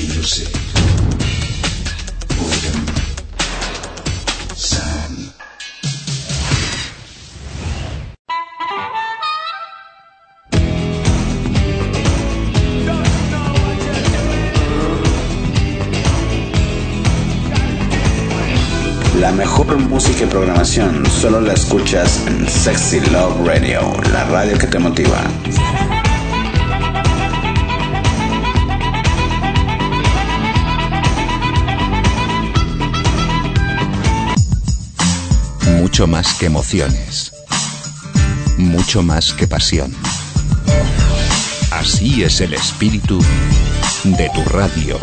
music, boredom, sound. La mejor música y programación solo la escuchas en Sexy Love Radio, la radio que te motiva. Mucho más que emociones, mucho más que pasión. Así es el espíritu de tu radio.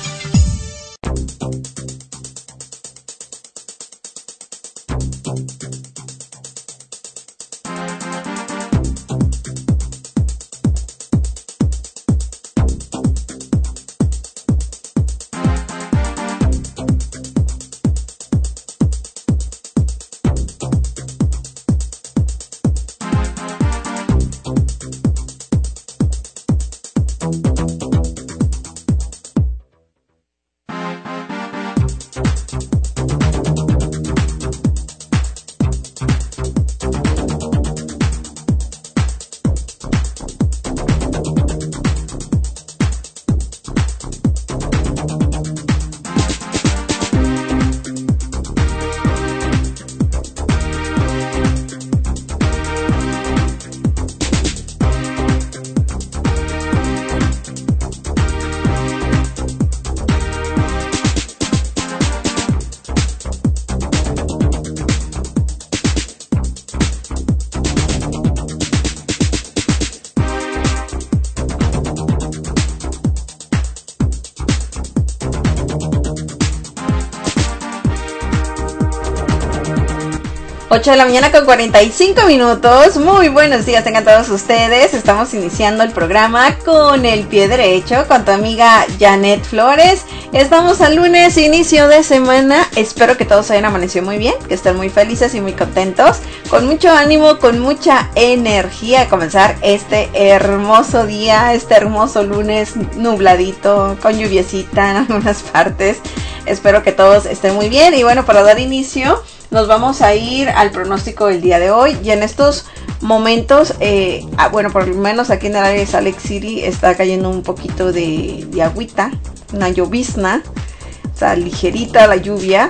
De la mañana con 45 minutos. Muy buenos días tengan todos ustedes. Estamos iniciando el programa con el pie derecho con tu amiga Janet Flores. Estamos al lunes, inicio de semana. Espero que todos hayan amanecido muy bien, que estén muy felices y muy contentos, con mucho ánimo, con mucha energía a comenzar este hermoso día, este hermoso lunes nubladito, con lluviecita en algunas partes. Espero que todos estén muy bien. Y bueno, para dar inicio, nos vamos a ir al pronóstico del día de hoy. Y en estos momentos, bueno, por lo menos aquí en el área de Salt Lake City está cayendo un poquito de agüita, una llovizna, o sea, ligerita la lluvia.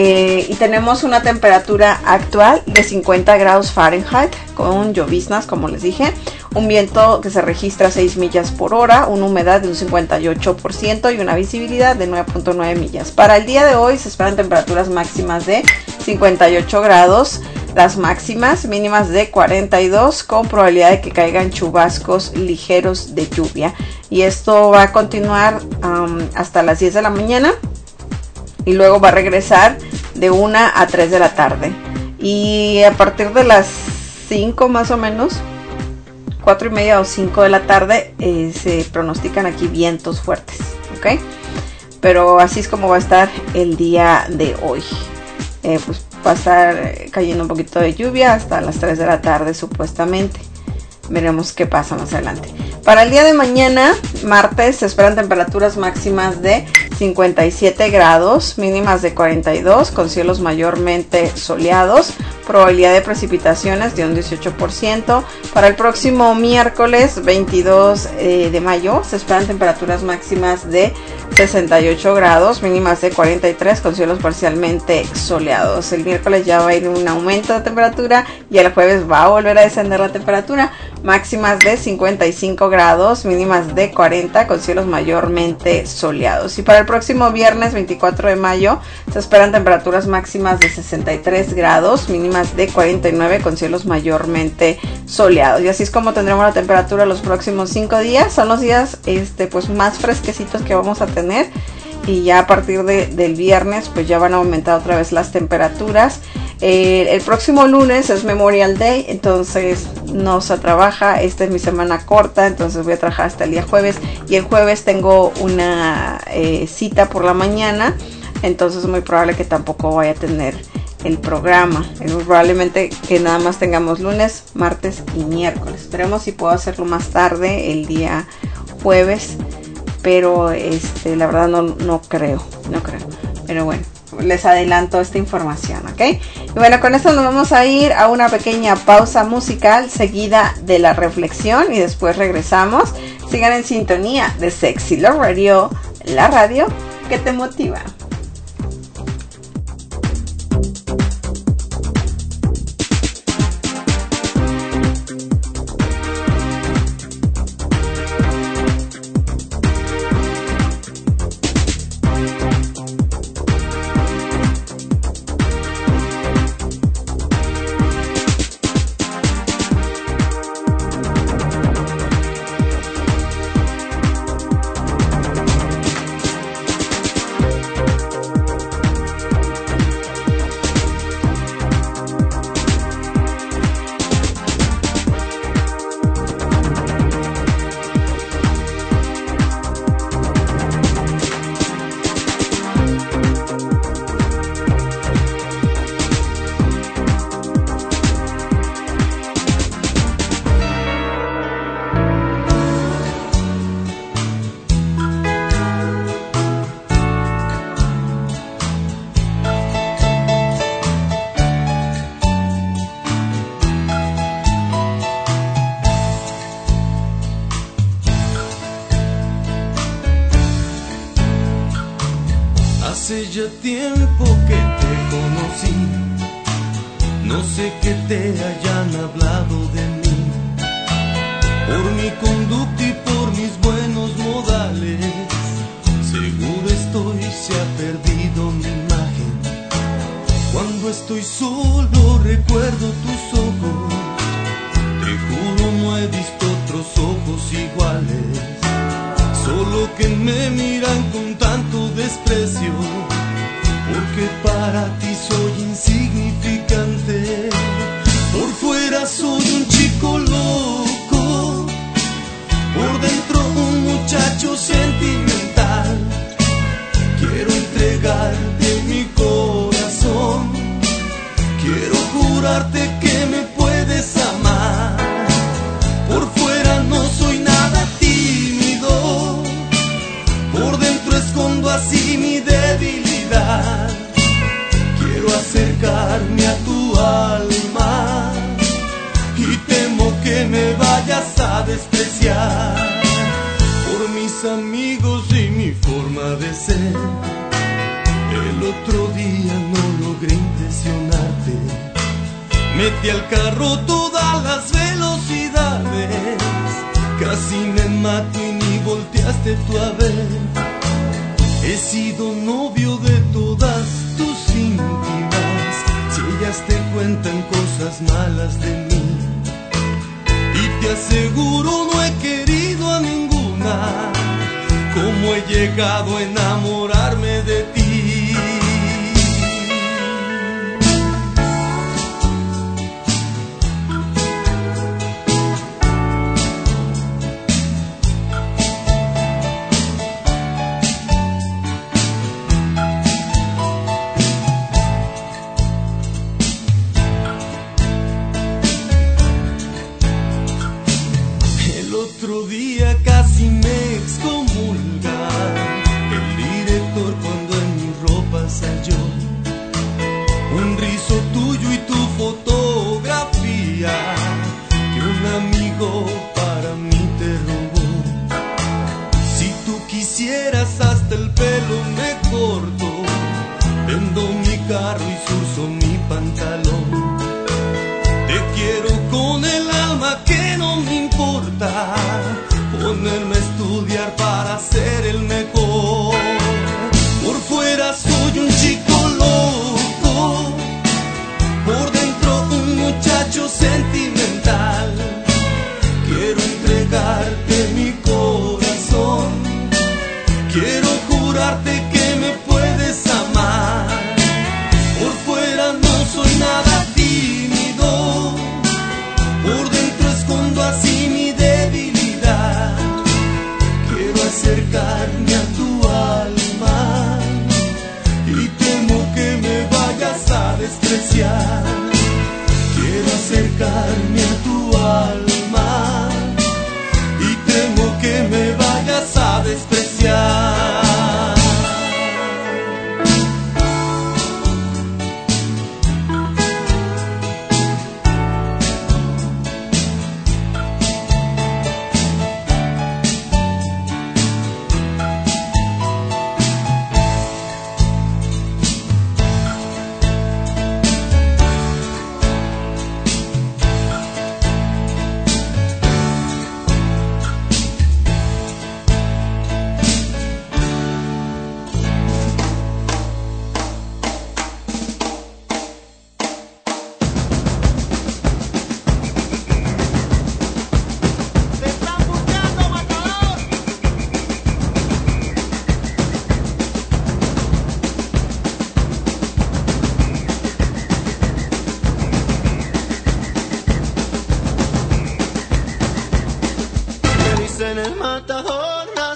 Y tenemos una temperatura actual de 50 grados Fahrenheit con lloviznas, como les dije. Un viento que se registra a 6 millas por hora, una humedad de un 58% y una visibilidad de 9.9 millas. Para el día de hoy se esperan temperaturas máximas de 58 grados, las máximas, mínimas de 42, con probabilidad de que caigan chubascos ligeros de lluvia. Y esto va a continuar hasta las 10 de la mañana y luego va a regresar de 1 a 3 de la tarde. Y a partir de las 5 más o menos, 4 y media o 5 de la tarde, se pronostican aquí vientos fuertes, ¿ok? Pero así es como va a estar el día de hoy. Pues va a estar cayendo un poquito de lluvia hasta las 3 de la tarde supuestamente. Veremos qué pasa más adelante. Para el día de mañana, martes, se esperan temperaturas máximas de 57 grados, mínimas de 42, con cielos mayormente soleados, probabilidad de precipitaciones de un 18%. Para el próximo miércoles 22 de mayo se esperan temperaturas máximas de 68 grados, mínimas de 43, con cielos parcialmente soleados. El miércoles ya va a ir un aumento de temperatura y el jueves va a volver a descender la temperatura, máximas de 55 grados, mínimas de 40, con cielos mayormente soleados. Y para el próximo viernes 24 de mayo se esperan temperaturas máximas de 63 grados, mínimas de 49, con cielos mayormente soleados. Y así es como tendremos la temperatura los próximos 5 días. Son los días pues más fresquecitos que vamos a tener. Y ya a partir del viernes pues ya van a aumentar otra vez las temperaturas. El próximo lunes es Memorial Day, entonces no se trabaja. Esta es mi semana corta, entonces voy a trabajar hasta el día jueves. Y el jueves tengo una cita por la mañana, entonces es muy probable que tampoco vaya a tener el programa. Probablemente que nada más tengamos lunes, martes y miércoles. Esperemos si puedo hacerlo más tarde el día jueves, pero la verdad no creo. Pero bueno, les adelanto esta información, ¿ok? Y bueno, con esto nos vamos a ir a una pequeña pausa musical seguida de la reflexión y después regresamos. Sigan en sintonía de Sexy Love Radio, la radio que te motiva. Hace ya tiempo que te conocí, no sé qué te hayan hablado de mí, por mi conducta y por mis buenos modales, seguro estoy se ha perdido mi imagen. Cuando estoy solo recuerdo tus ojos, te juro no he visto otros ojos iguales, solo que me miran con tanto desprecio, porque para ti soy insignificante. Por fuera soy un chico loco, por dentro un muchacho sentimental. Quiero entregarte mi corazón, quiero jurarte que me puedes amar. Por fuera no soy nada tímido, por dentro escondo así mi debilidad. Quiero acercarme a tu alma y temo que me vayas a despreciar. Por mis amigos y mi forma de ser, el otro día no logré impresionarte. Metí al carro todas las velocidades, casi me mato y ni volteaste tú a ver. He sido novio de todas tus íntimas, si ellas te cuentan cosas malas de mí. Y te aseguro no he querido a ninguna, como he llegado a enamorarme de ti. Ponerme a estudiar para ser el mejor. Por fuera soy un chico loco, por dentro un muchacho sentimental. Quiero entregarte mi corazón, quiero jurarte que me puedes amar. Por fuera no soy nada tímido, por dentro escondo así mi debilidad. Quiero acercarme a tu alma y temo que me vayas a despreciar. Quiero acercarme a tu alma y temo que me vayas a despreciar.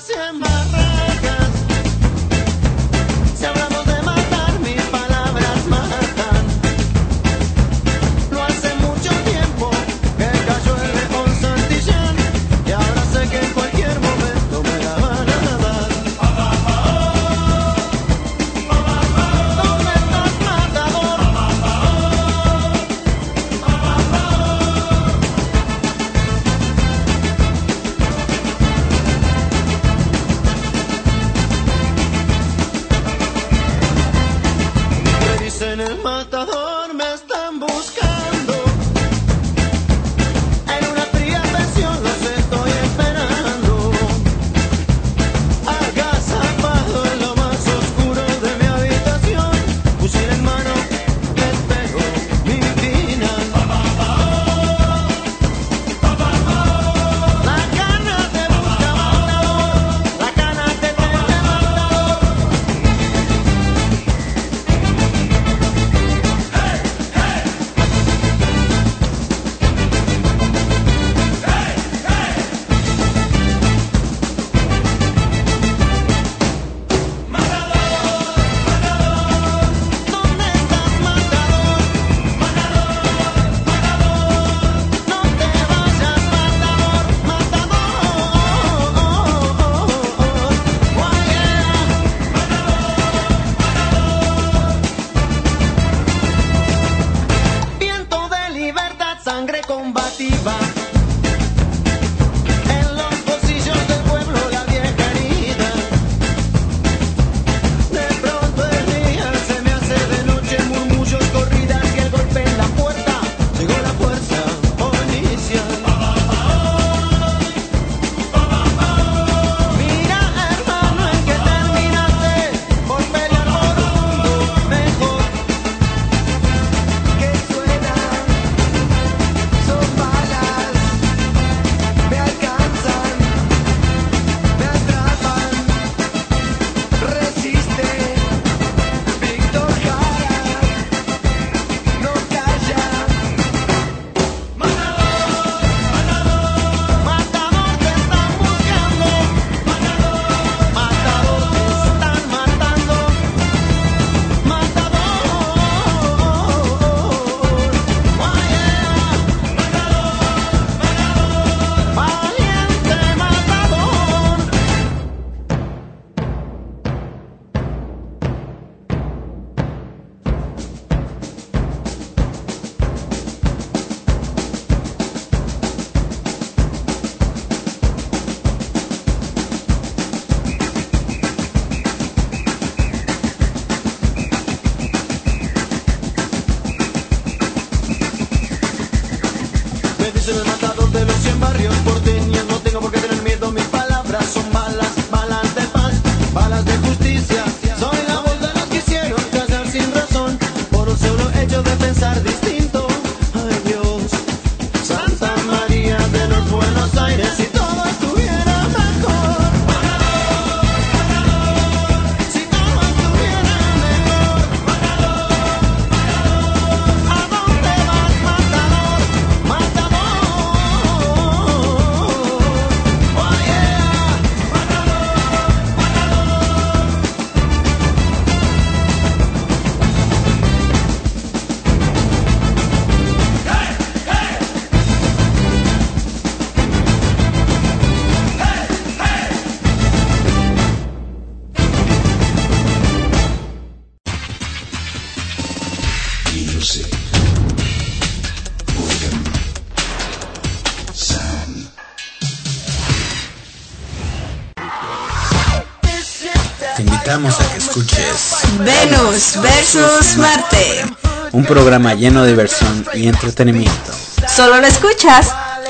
Te invitamos a que escuches Venus versus Marte, un programa lleno de diversión y entretenimiento. Solo lo escuchas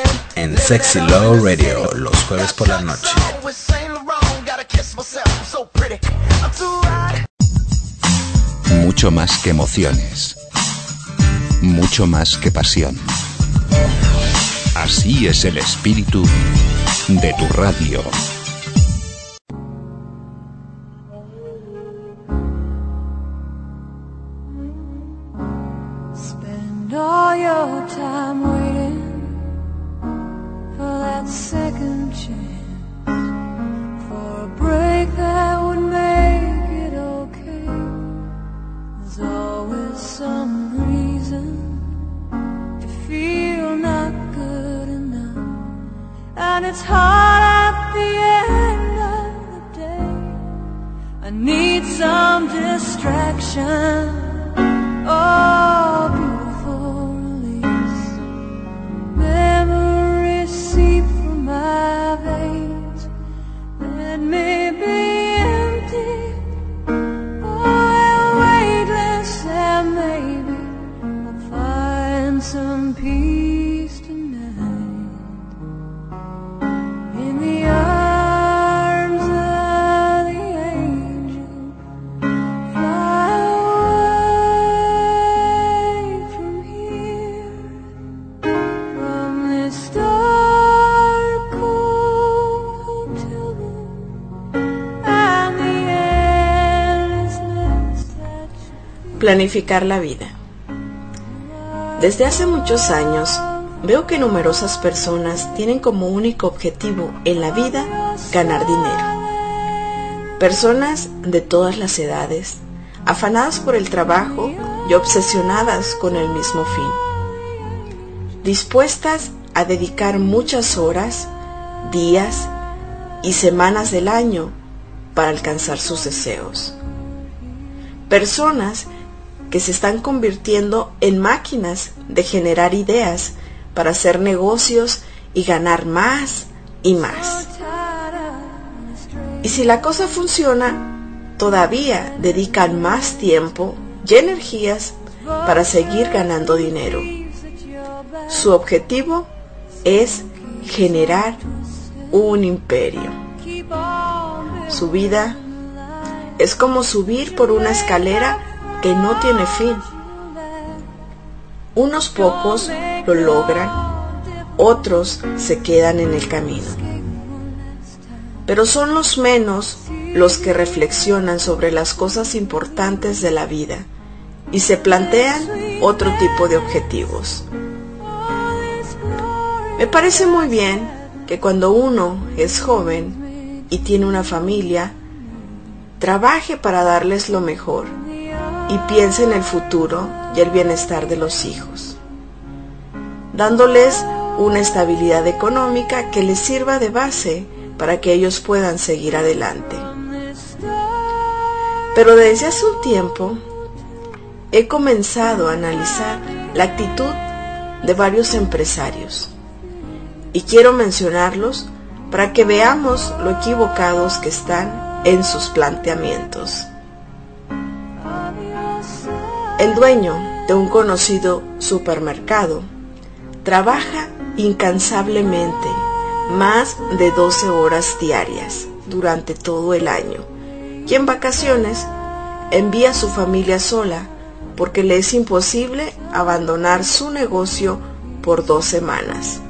en Sexy Love Radio los jueves por la noche. Mucho más que emociones, mucho más que pasión. Así es el espíritu de tu radio. Spend all your time waiting for that second chance, for it's hard at the end of the day. I need some distraction. Oh, beautiful release. Memories seep from my veins. Let me be empty. Oh, weightless, and maybe I'll find some peace tonight. In the arms of the angel, fly away from here, from this dark, cold hotel room, and the endlessness that you Planificar la vida. Desde hace muchos años veo que numerosas personas tienen como único objetivo en la vida ganar dinero. Personas de todas las edades, afanadas por el trabajo y obsesionadas con el mismo fin, dispuestas a dedicar muchas horas, días y semanas del año para alcanzar sus deseos. Personas que se están convirtiendo en máquinas de generar ideas para hacer negocios y ganar más y más. Y si la cosa funciona, todavía dedican más tiempo y energías para seguir ganando dinero. Su objetivo es generar un imperio. Su vida es como subir por una escalera que no tiene fin. Unos pocos lo logran, otros se quedan en el camino. Pero son los menos los que reflexionan sobre las cosas importantes de la vida y se plantean otro tipo de objetivos. Me parece muy bien que cuando uno es joven y tiene una familia, trabaje para darles lo mejor y piense en el futuro y el bienestar de los hijos, dándoles una estabilidad económica que les sirva de base para que ellos puedan seguir adelante. Pero desde hace un tiempo he comenzado a analizar la actitud de varios empresarios y quiero mencionarlos para que veamos lo equivocados que están en sus planteamientos. El dueño de un conocido supermercado trabaja incansablemente más de 12 horas diarias durante todo el año y en vacaciones envía a su familia sola porque le es imposible abandonar su negocio por 2 semanas.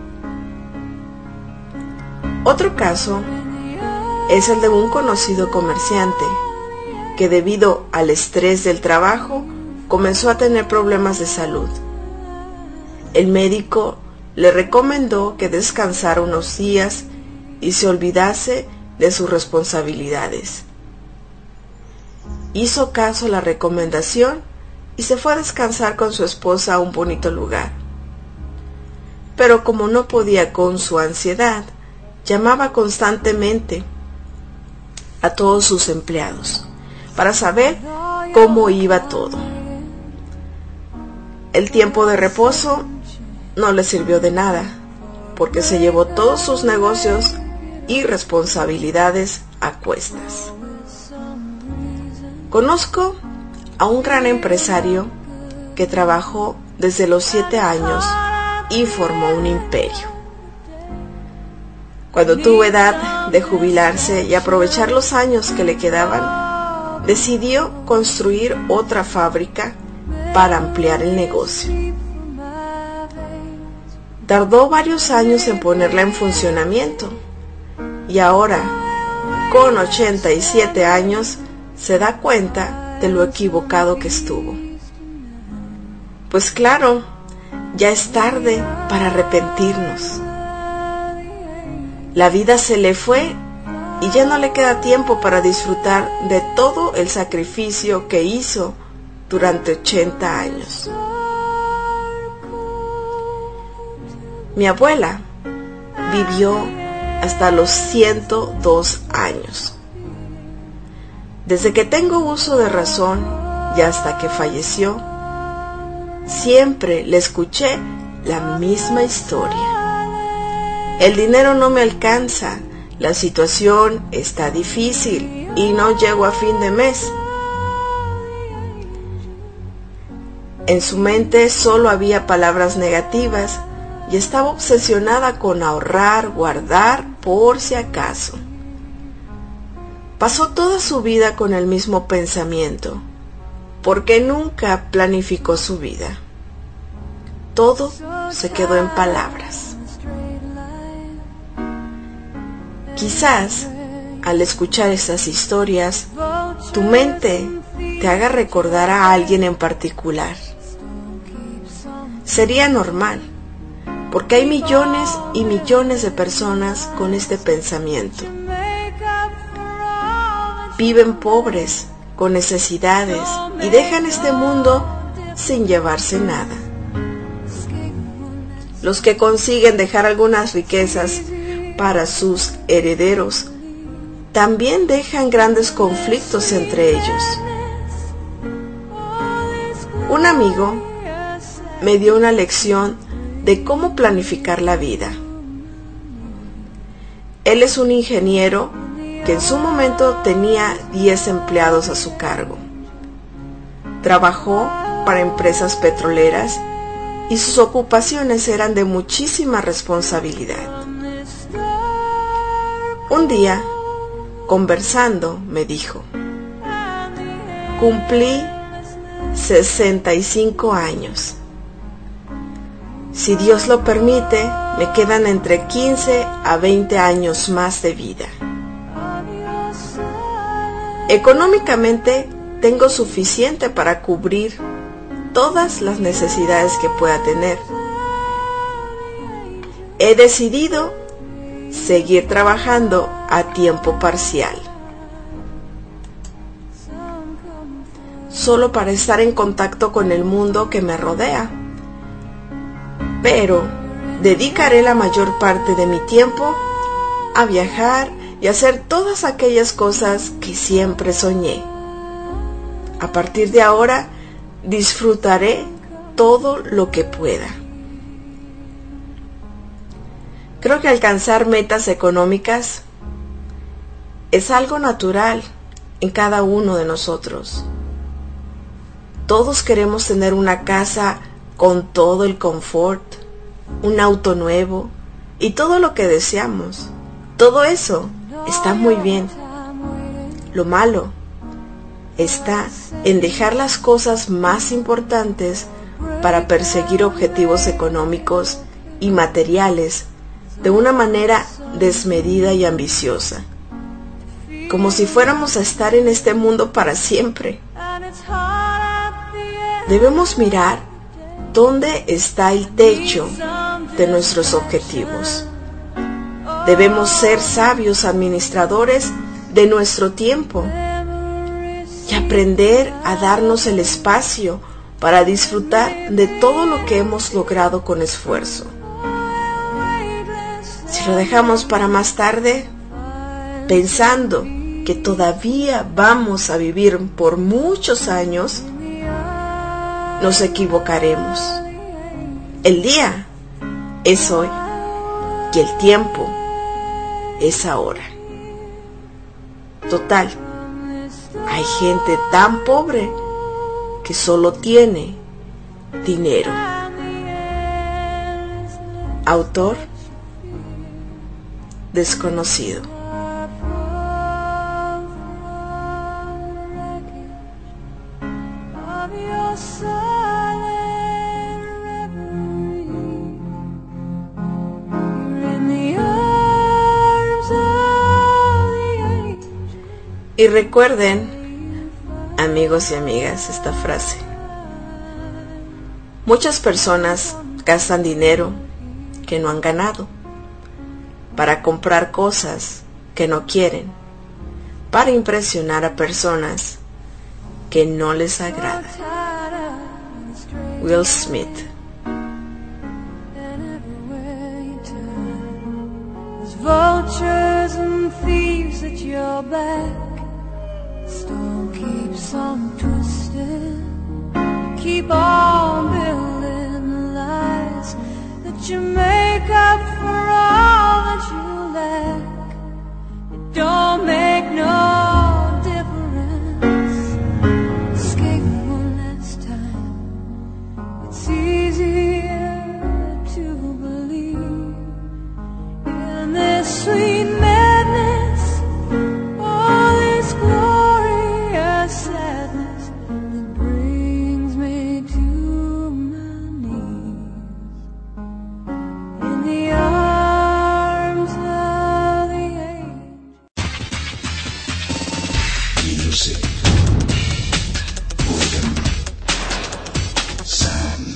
Otro caso es el de un conocido comerciante que debido al estrés del trabajo comenzó a tener problemas de salud. El médico le recomendó que descansara unos días y se olvidase de sus responsabilidades. Hizo caso a la recomendación y se fue a descansar con su esposa a un bonito lugar. Pero como no podía con su ansiedad, llamaba constantemente a todos sus empleados para saber cómo iba todo. El tiempo de reposo no le sirvió de nada, porque se llevó todos sus negocios y responsabilidades a cuestas. Conozco a un gran empresario que trabajó desde los 7 años y formó un imperio. Cuando tuvo edad de jubilarse y aprovechar los años que le quedaban, decidió construir otra fábrica para ampliar el negocio. Tardó varios años en ponerla en funcionamiento y ahora, con 87 años, se da cuenta de lo equivocado que estuvo. Pues claro, ya es tarde para arrepentirnos. La vida se le fue y ya no le queda tiempo para disfrutar de todo el sacrificio que hizo durante 80 años. Mi abuela vivió hasta los 102 años. Desde que tengo uso de razón y hasta que falleció, siempre le escuché la misma historia. El dinero no me alcanza, la situación está difícil y no llego a fin de mes. En su mente solo había palabras negativas y estaba obsesionada con ahorrar, guardar por si acaso. Pasó toda su vida con el mismo pensamiento, porque nunca planificó su vida. Todo se quedó en palabras. Quizás, al escuchar esas historias, tu mente te haga recordar a alguien en particular. Sería normal, porque hay millones y millones de personas con este pensamiento. Viven pobres, con necesidades, y dejan este mundo sin llevarse nada. Los que consiguen dejar algunas riquezas para sus herederos, también dejan grandes conflictos entre ellos. Un amigo me dio una lección de cómo planificar la vida. Él es un ingeniero que en su momento tenía 10 empleados a su cargo. Trabajó para empresas petroleras y sus ocupaciones eran de muchísima responsabilidad. Un día, conversando, me dijo: cumplí 65 años. Si Dios lo permite, me quedan entre 15 a 20 años más de vida. Económicamente, tengo suficiente para cubrir todas las necesidades que pueda tener. He decidido seguir trabajando a tiempo parcial, solo para estar en contacto con el mundo que me rodea. Pero dedicaré la mayor parte de mi tiempo a viajar y hacer todas aquellas cosas que siempre soñé. A partir de ahora, disfrutaré todo lo que pueda. Creo que alcanzar metas económicas es algo natural en cada uno de nosotros. Todos queremos tener una casa con todo el confort, un auto nuevo y todo lo que deseamos. Todo eso está muy bien. Lo malo está en dejar las cosas más importantes para perseguir objetivos económicos y materiales de una manera desmedida y ambiciosa, como si fuéramos a estar en este mundo para siempre. Debemos mirar dónde está el techo de nuestros objetivos. Debemos ser sabios administradores de nuestro tiempo y aprender a darnos el espacio para disfrutar de todo lo que hemos logrado con esfuerzo. Si lo dejamos para más tarde, pensando que todavía vamos a vivir por muchos años, nos equivocaremos. El día es hoy y el tiempo es ahora. Total, hay gente tan pobre que solo tiene dinero. Autor desconocido. Y recuerden, amigos y amigas, esta frase. Muchas personas gastan dinero que no han ganado para comprar cosas que no quieren, para impresionar a personas que no les agrada. Will Smith. vultures and thieves at your back. Storm keeps on twisting. Keep on building the lies that you make up for all that you lack. It don't make no difference. Escape one last time. It's easier to believe in this sweet madness, all this glorious sadness that brings me to my knees in the arms of the angel. Music. Rhythm. Sound.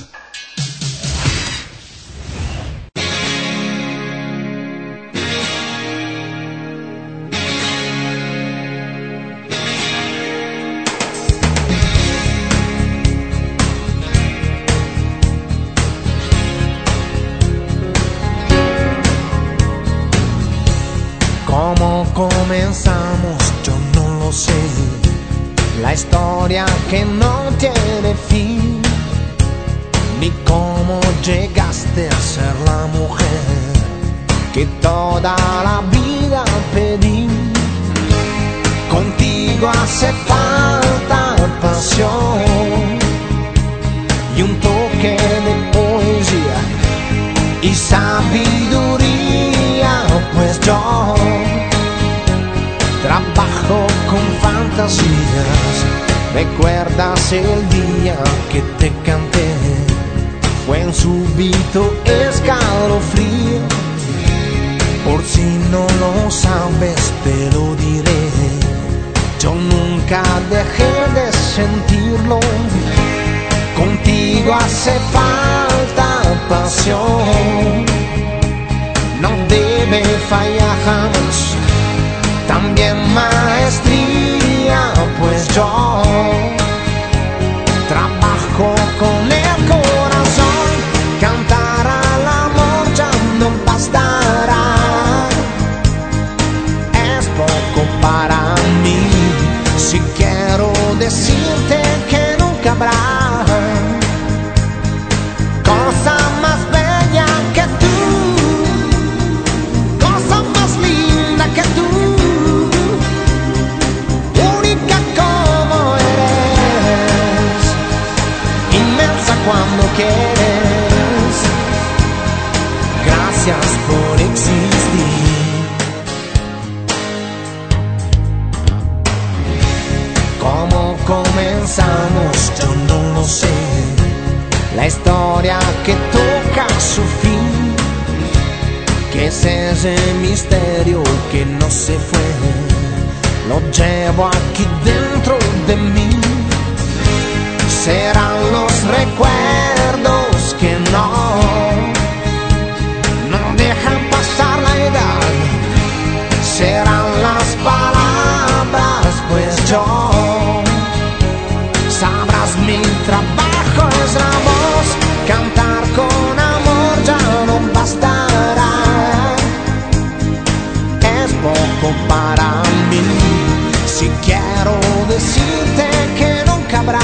¿Cómo comenzamos? Yo no lo sé. La historia que no tiene fin. Ni cómo llegaste a ser la mujer que toda la vida pedí. Contigo hace falta pasión y un toque de poesía y sabiduría, pues yo trabajo con fantasías. ¿Recuerdas el día que te canté? Fue en súbito escalofrío. Por si no lo sabes te lo diré. Yo nunca dejé de sentirlo. Contigo hace falta pasión. No debe fallar jamás. También maestría, pues yo trabajo con el corazón. Cantar al amor ya no bastará. Es poco para mí. Si quiero decirte que nunca habrá cosa más bella que tú, cosa más linda que tú. Cuando quieres, gracias por existir. ¿Cómo comenzamos? Yo no lo sé. La historia que toca su fin, que es ese misterio que no se fue, lo llevo aquí dentro de mí. Serán los recuerdos que no dejan pasar la edad. Serán las palabras, pues yo sabrás mi trabajo es la voz. Cantar con amor ya no bastará. Es poco para mí. Si quiero decirte que nunca habrá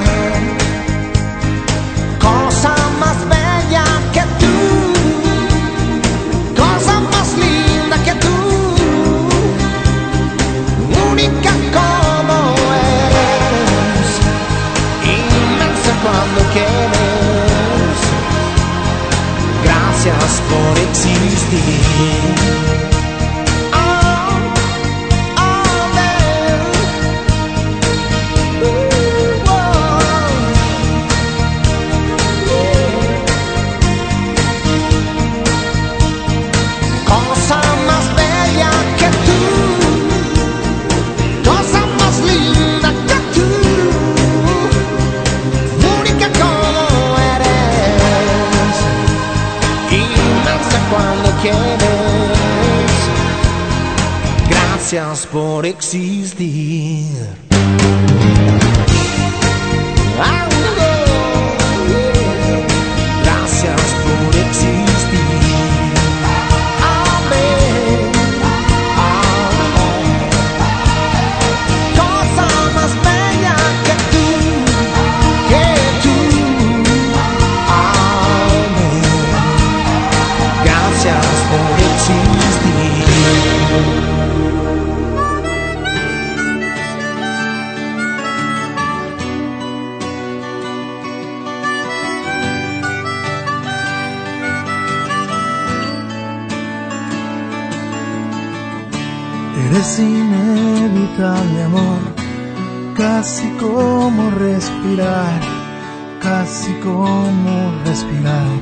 cosa más bella que tú, cosa más linda que tú, única como eres, inmensa cuando quieres. Gracias por existir. Gracias por existir. Gracias por existir. Amén. inevitable amor, casi como respirar, casi como respirar.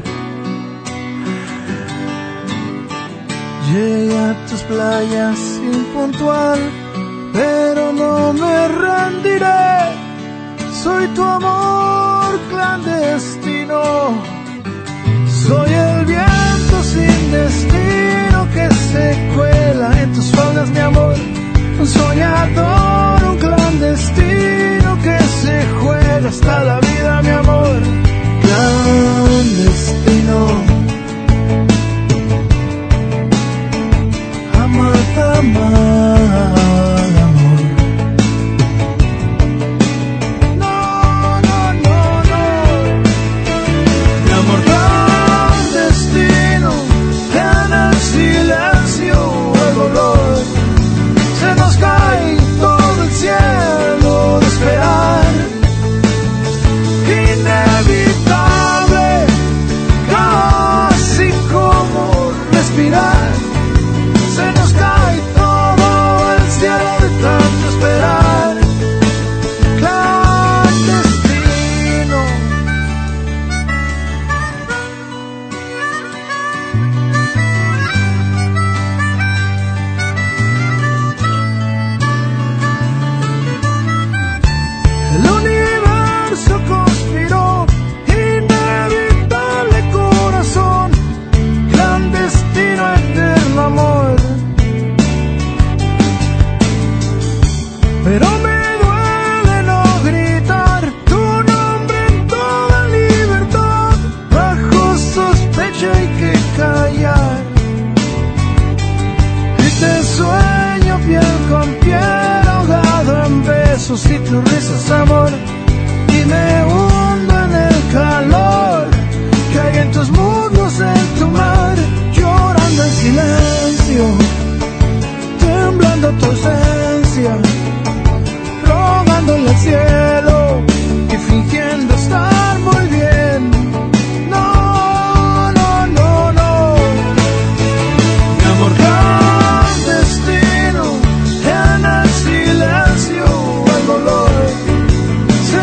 Llegué a tus playas impuntual, pero no me rendiré. Soy tu amor clandestino, soy el viento sin destino que se cuela en tus faldas, mi amor. Un soñador, un clandestino que se juega hasta la vida, mi amor. Clandestino, amar, amor. No, no, no, no. Mi amor clandestino, en el silencio, el dolor. Se nos cae todo el cielo de esperar. Inevitable, casi como respirar. Se nos cae todo el cielo de tanto esperar. Clandestino. El universo conspiró, inevitable corazón, clandestino, eterno amor. Pero me duele no gritar tu nombre en toda libertad. Bajo sospecha hay que callar. Y te sueño piel con piel, ahogado en besos y tus risas, amor. Y me hundo en el calor que hay en tus muslos, en tu mar. Llorando en silencio, temblando tu ausencia, rogándole al cielo y fingiendo estar muy bien. No, no, no, no. Mi amor clandestino, en el silencio, el dolor. Se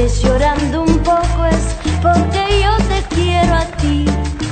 estés llorando un poco es porque yo te quiero a ti.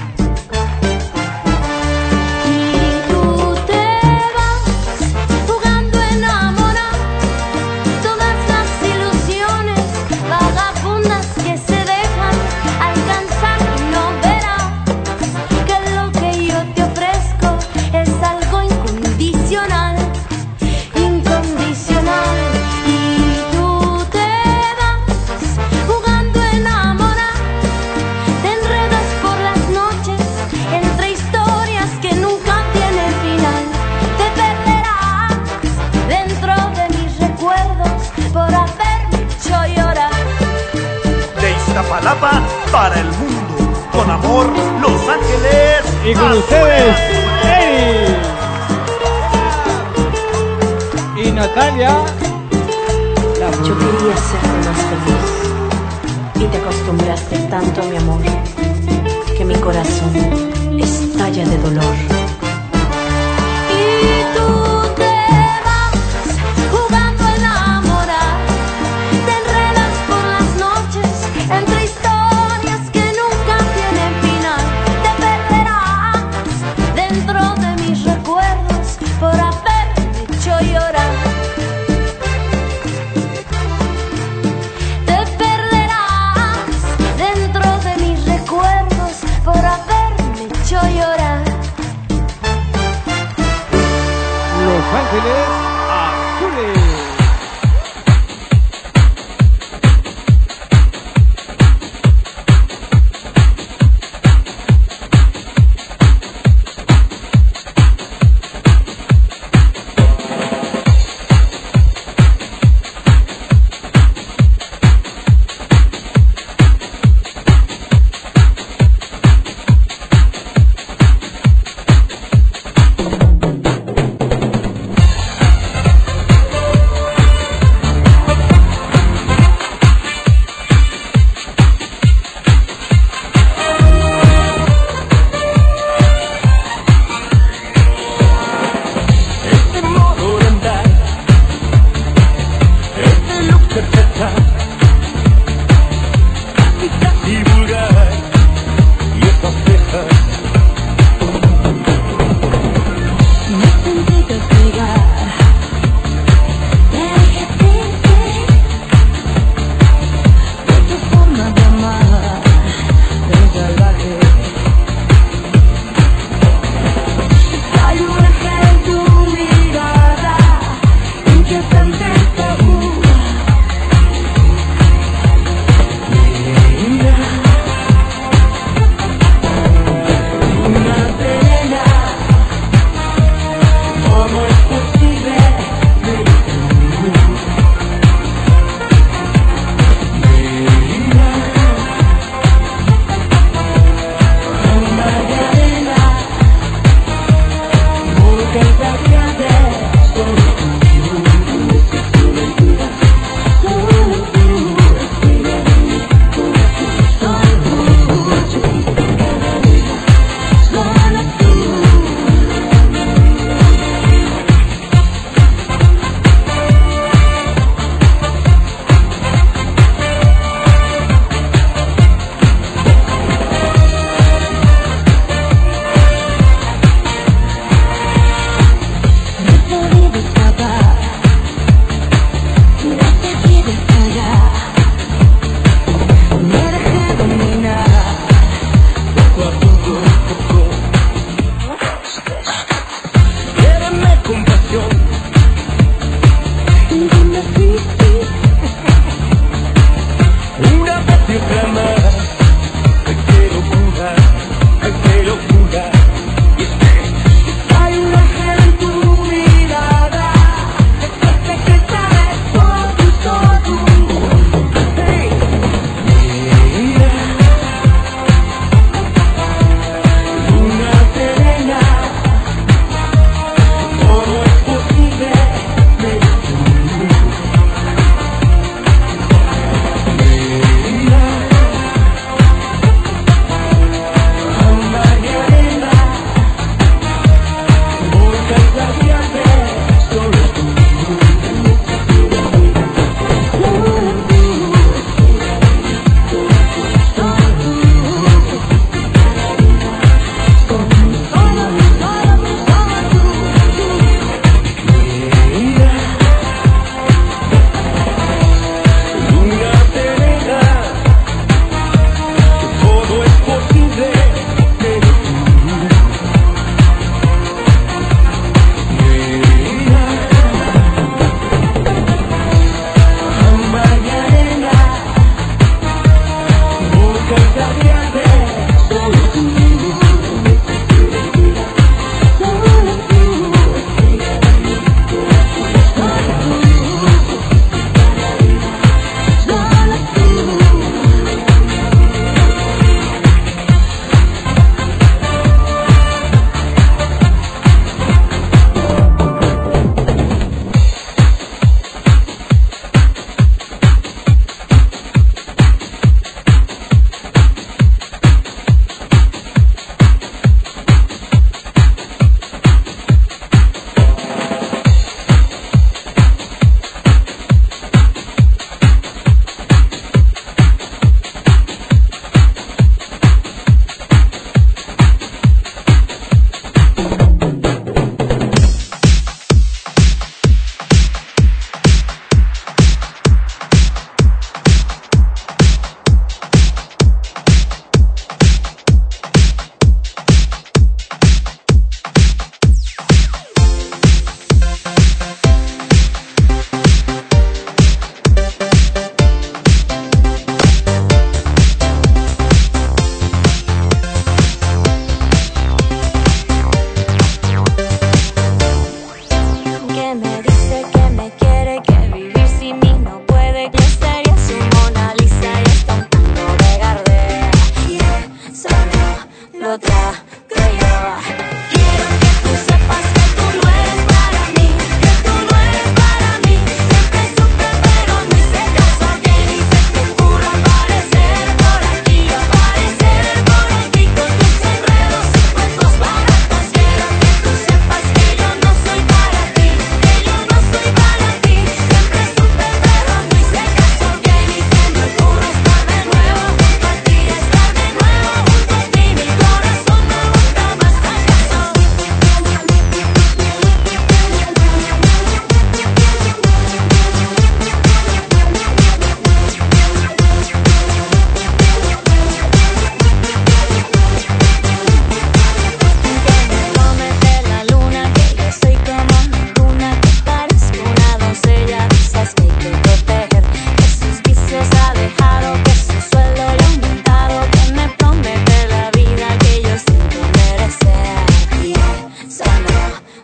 Y tú te vas jugando a enamorar todas las ilusiones vagabundas que se dejan alcanzar y no verás que lo que yo te ofrezco es algo incondicional, incondicional. Y tú te vas jugando a enamorar, te enredas por las noches entre historias que nunca tienen final, te perderás dentro de mis recuerdos por haberme hecho llorar. De Iztapalapa para el mundo, con amor, Los Ángeles. Y con ustedes, Eri y Natalia. Yo quería serte más feliz y te acostumbraste tanto a mi amor que mi corazón estalla de dolor. Y tú te vas jugando a enamorar, te enredas por las noches entre historias que nunca tienen final, te perderás dentro de mis recuerdos por haberme hecho llorar. Te perderás dentro de mis recuerdos por haberme hecho llorar.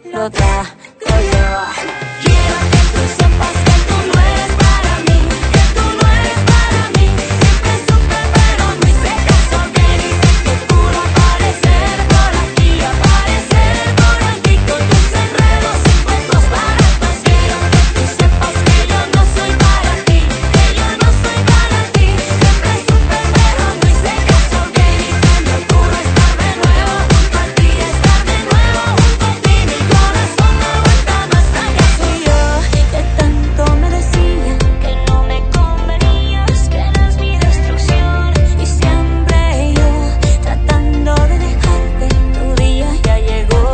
lo trago yo. Quiero que tú sepas que tú no eres para mí, que tú no eres para mí. Siempre supe pero no hice caso, baby. Que puro aparecer por aquí, aparecer por aquí con tus enredos y cuentos baratos. Quiero que tú sepas que yo no soy para ti, que yo no soy para ti. Siempre supe pero no hice caso, baby. Que me ocurre estar de nuevo junto a ti, estar de nuevo junto a ti. Mi corazón no aguanta más fracaso. Y yo que tanto me decía que no me convenías, que eras mi destrucción. Y siempre yo tratando de dejarte, tu día ya llegó.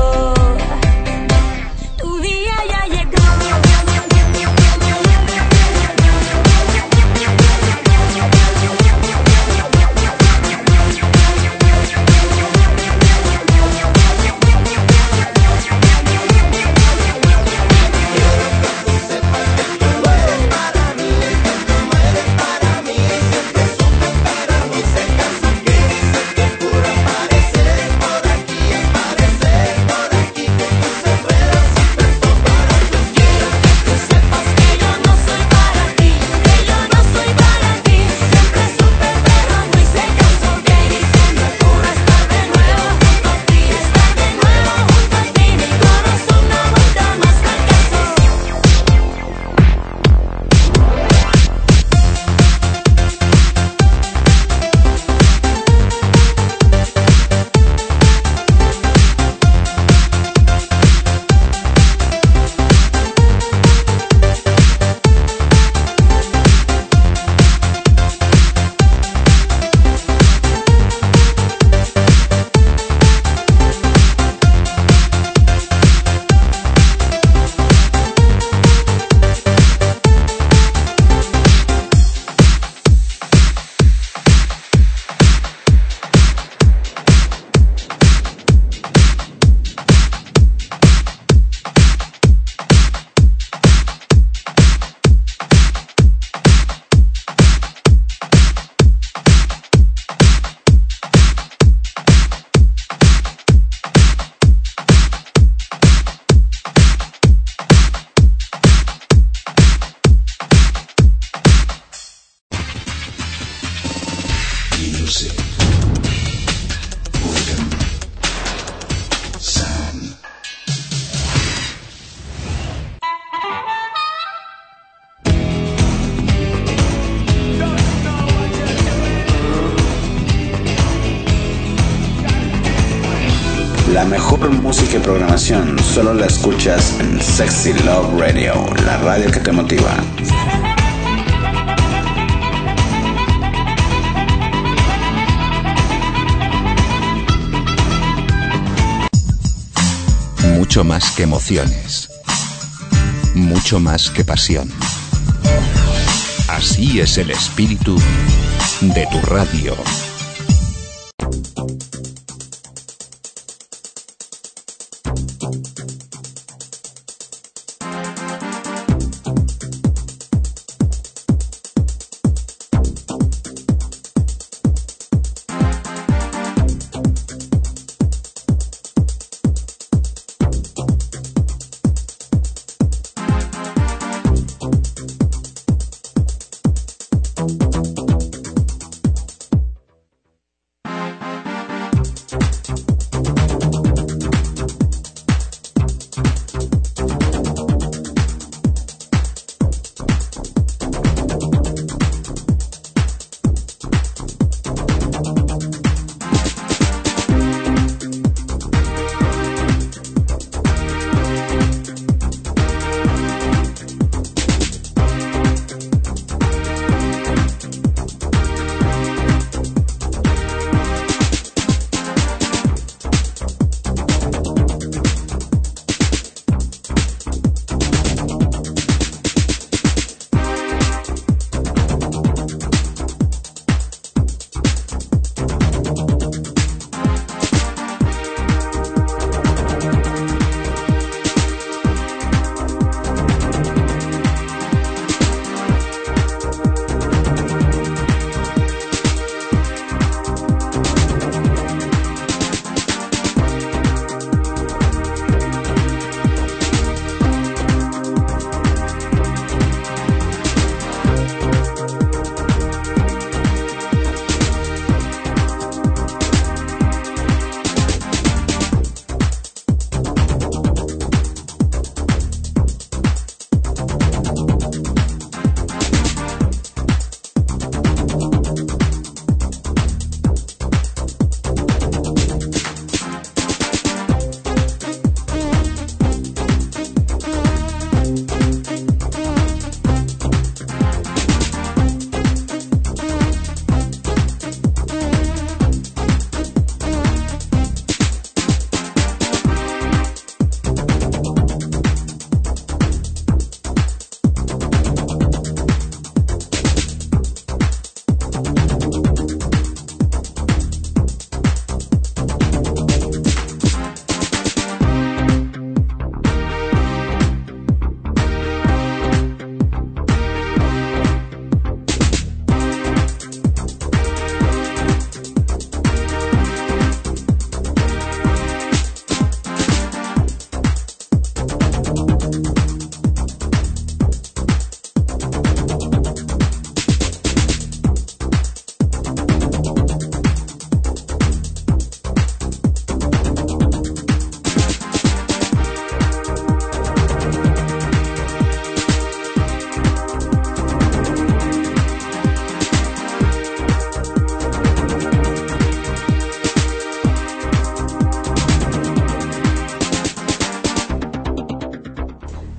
Tu día ya llegó. La mejor música y programación solo la escuchas en Sexy Love Radio, la radio que te motiva. Mucho más que emociones. Mucho más que pasión. Así es el espíritu de tu radio.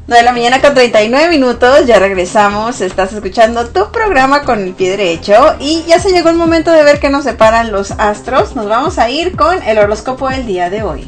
9 de la mañana con 39 minutos, ya regresamos, estás escuchando tu programa con el pie derecho y ya se llegó el momento de ver qué nos separan los astros. Nos vamos a ir con el horóscopo del día de hoy.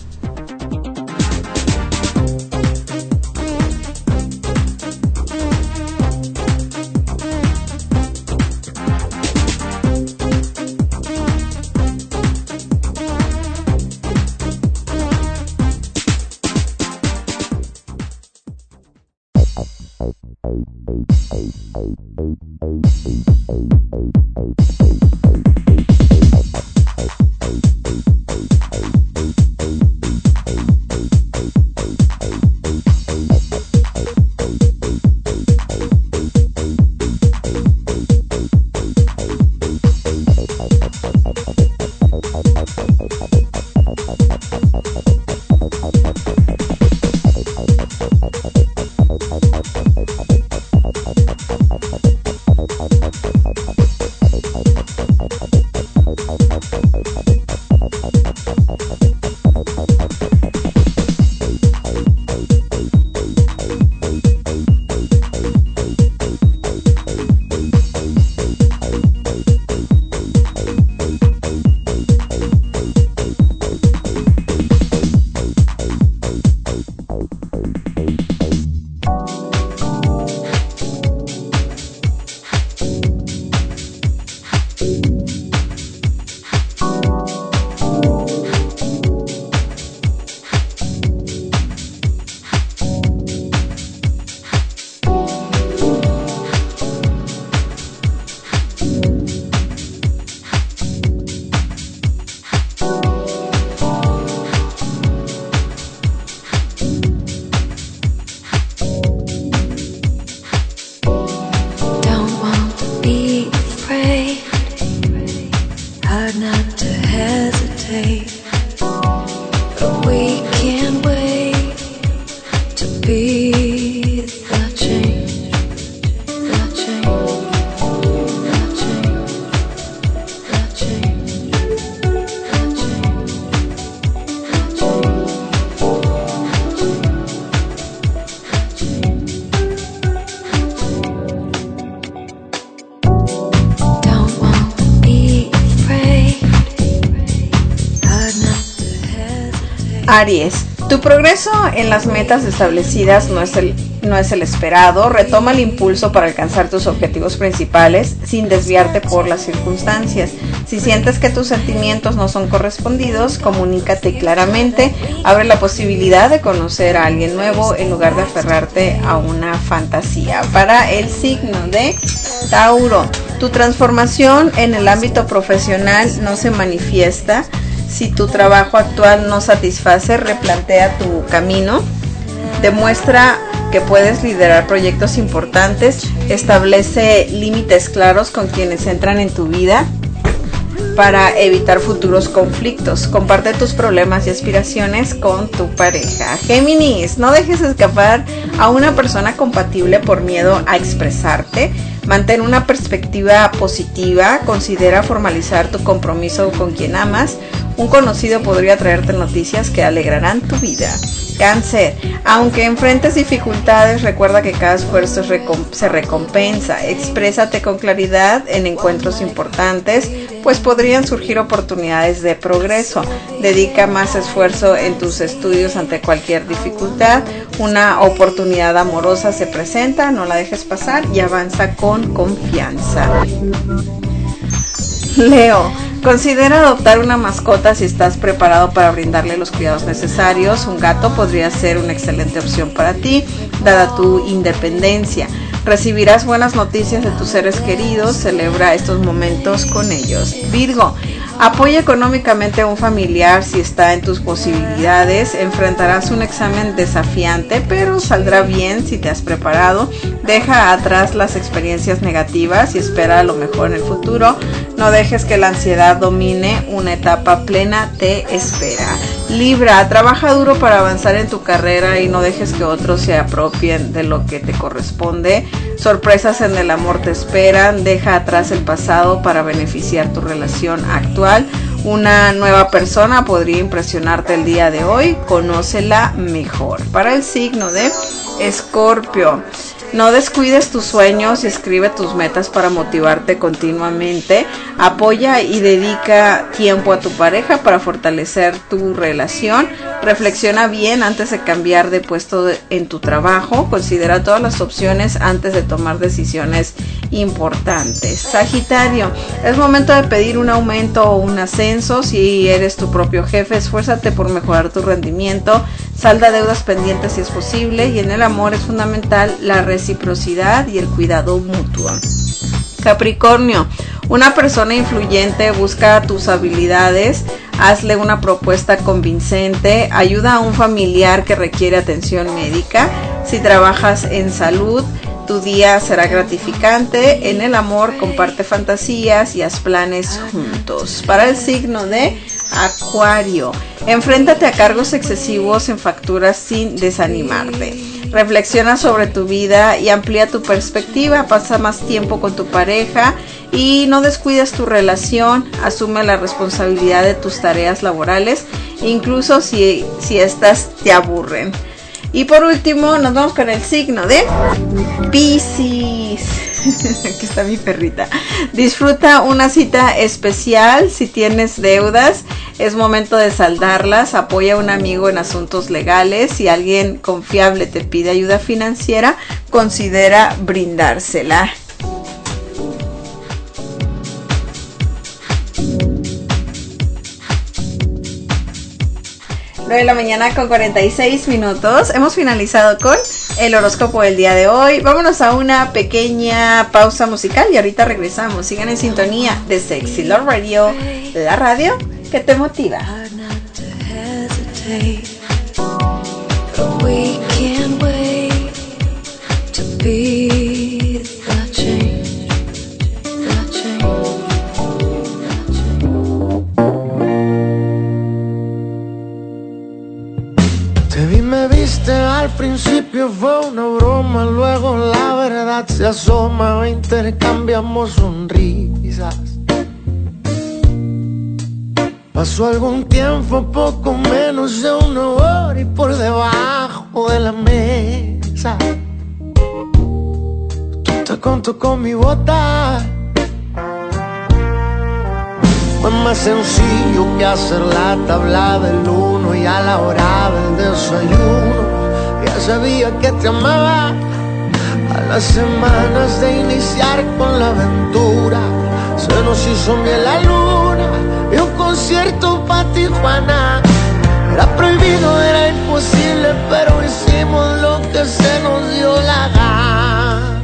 Aries, tu progreso en las metas establecidas no es el esperado. Retoma el impulso para alcanzar tus objetivos principales sin desviarte por las circunstancias. Si sientes que tus sentimientos no son correspondidos, comunícate claramente. Abre la posibilidad de conocer a alguien nuevo en lugar de aferrarte a una fantasía. Para el signo de Tauro, tu transformación en el ámbito profesional no se manifiesta. Si tu trabajo actual no satisface, replantea tu camino. Demuestra que puedes liderar proyectos importantes. Establece límites claros con quienes entran en tu vida para evitar futuros conflictos. Comparte tus problemas y aspiraciones con tu pareja. Géminis, no dejes escapar a una persona compatible por miedo a expresarte. Mantén una perspectiva positiva. Considera formalizar tu compromiso con quien amas. Un conocido podría traerte noticias que alegrarán tu vida. Cáncer, aunque enfrentes dificultades, recuerda que cada esfuerzo se recompensa. Exprésate con claridad en encuentros importantes, pues podrían surgir oportunidades de progreso. Dedica más esfuerzo en tus estudios ante cualquier dificultad. Una oportunidad amorosa se presenta, no la dejes pasar y avanza con confianza. Leo, considera adoptar una mascota si estás preparado para brindarle los cuidados necesarios. Un gato podría ser una excelente opción para ti, dada tu independencia. Recibirás buenas noticias de tus seres queridos, celebra estos momentos con ellos. Virgo, apoya económicamente a un familiar si está en tus posibilidades. Enfrentarás un examen desafiante, pero saldrá bien si te has preparado. Deja atrás las experiencias negativas y espera lo mejor en el futuro. No dejes que la ansiedad domine, una etapa plena te espera. Libra, trabaja duro para avanzar en tu carrera y no dejes que otros se apropien de lo que te corresponde. Sorpresas en el amor te esperan, deja atrás el pasado para beneficiar tu relación actual. Una nueva persona podría impresionarte el día de hoy, conócela mejor. Para el signo de Escorpio, no descuides tus sueños y escribe tus metas para motivarte continuamente. Apoya y dedica tiempo a tu pareja para fortalecer tu relación. Reflexiona bien antes de cambiar de puesto en tu trabajo. Considera todas las opciones antes de tomar decisiones importantes. Sagitario, es momento de pedir un aumento o un ascenso. Si eres tu propio jefe, esfuérzate por mejorar tu rendimiento. Salda deudas pendientes si es posible, y en el amor es fundamental la reciprocidad y el cuidado mutuo. Capricornio, una persona influyente busca tus habilidades, hazle una propuesta convincente, ayuda a un familiar que requiere atención médica. Si trabajas en salud, tu día será gratificante. En el amor, comparte fantasías y haz planes juntos. Para el signo de Acuario, enfréntate a cargos excesivos en facturas sin desanimarte. Reflexiona sobre tu vida y amplía tu perspectiva. Pasa más tiempo con tu pareja y no descuides tu relación. Asume la responsabilidad de tus tareas laborales, incluso si estas te aburren. Y por último, nos vamos con el signo de Piscis. Aquí está mi perrita. Disfruta una cita especial. Si tienes deudas, es momento de saldarlas. Apoya a un amigo en asuntos legales. Si alguien confiable te pide ayuda financiera, considera brindársela. De la mañana con 46 minutos. Hemos finalizado con el horóscopo del día de hoy. Vámonos a una pequeña pausa musical y ahorita regresamos. Sigan en sintonía de Sexy Love Radio, la radio que te motiva. Al principio fue una broma, luego la verdad se asoma, intercambiamos sonrisas. Pasó algún tiempo, poco menos de una hora, y por debajo de la mesa tú te contó con mi bota. Fue más sencillo que hacer la tabla del 1 y a la hora del desayuno ya sabía que te amaba. A las semanas de iniciar con la aventura se nos hizo miel la luna y un concierto pa' Tijuana. Era prohibido, era imposible, pero hicimos lo que se nos dio la gana.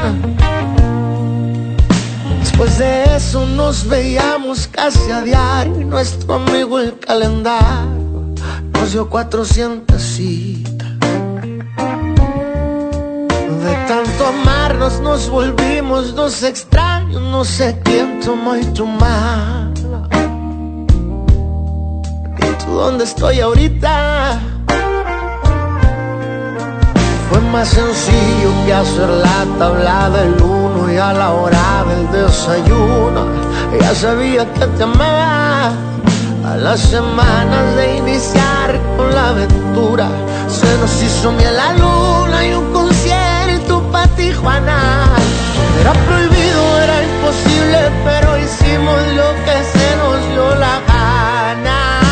Después de eso nos veíamos casi a diario y nuestro amigo el calendario nos dio 400 citas. De tanto amarnos nos volvimos dos extraños, no sé quién tomó y tu mala. ¿Y tú dónde estoy ahorita? Fue más sencillo que hacer la tabla del 1 y a la hora del desayuno ya sabía que te amaba. A las semanas de iniciar con la aventura se nos hizo miel la luna y un concierto pa' Tijuana. Era prohibido, era imposible, pero hicimos lo que se nos dio la gana.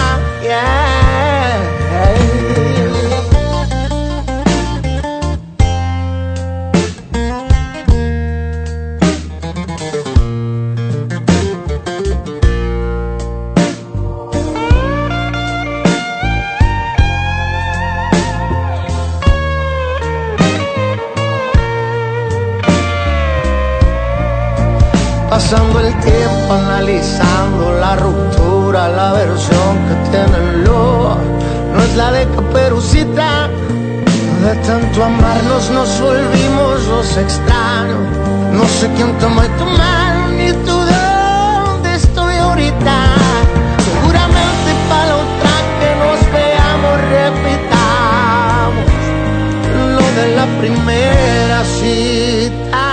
Pasando el tiempo analizando la ruptura, la versión que tiene el lobo no es la de Caperucita. De tanto amarnos nos volvimos los extraños. No sé quién tomó tu mano ni tú dónde estoy ahorita. Seguramente para la otra que nos veamos repitamos lo de la primera cita.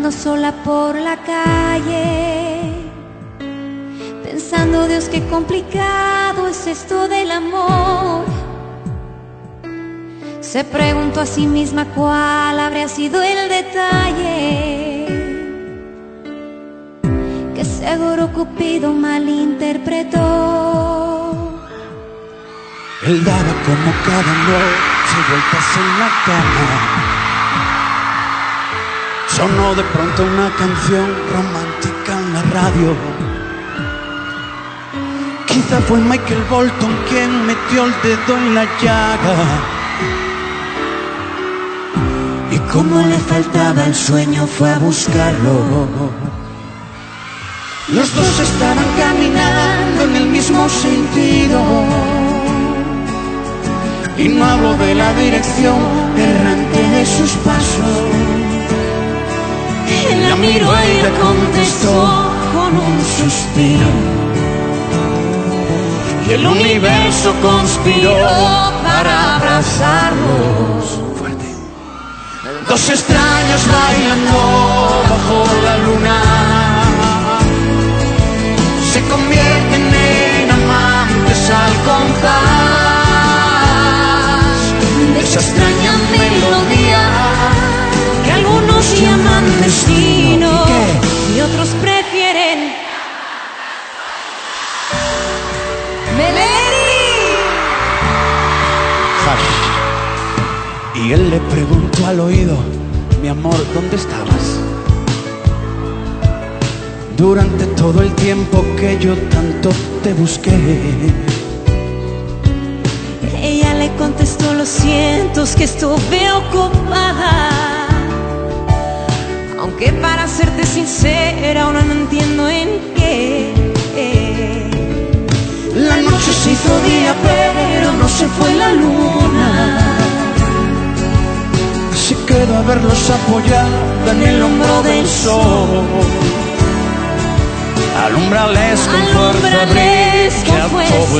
Caminando sola por la calle, pensando, Dios, qué complicado es esto del amor. Se preguntó a sí misma cuál habría sido el detalle que seguro Cupido malinterpretó. Él daba como cada noche vueltas en la cama. Sonó de pronto una canción romántica en la radio. Quizá fue Michael Bolton quien metió el dedo en la llaga. Y como le faltaba el sueño fue a buscarlo. Los dos estaban caminando en el mismo sentido. Y no hablo de la dirección errante de sus pasos. Él la miró y le contestó con un suspiro. Y el universo conspiró para abrazarlos. Fuerte. Dos extraños bailando bajo la luna se convierten en amantes al compás de esa extraña melodía que algunos llaman destino y otros prefieren Meleri. Y él le preguntó al oído: mi amor, ¿dónde estabas? Durante todo el tiempo que yo tanto te busqué. Ella le contestó: lo siento, es que estuve ocupada. Aunque para serte sincera, ahora no entiendo en qué. La noche se hizo día, pero no se fue la luna. Se quedó a verlos apoyada en el hombro del sol. Alumbrales con fuerza, brilla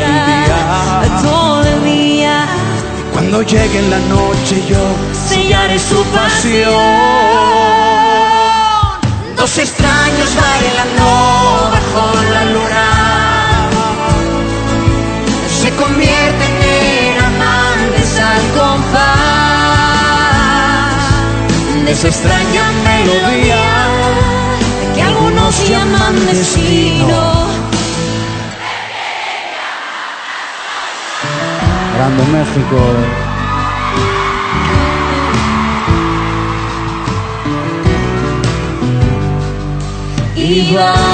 todo el día. Y cuando llegue la noche yo sellaré su pasión. Dos extraños bailando bajo la luna se convierten en amantes al compás de esa extraña melodía que algunos llaman destino. Grande México. Y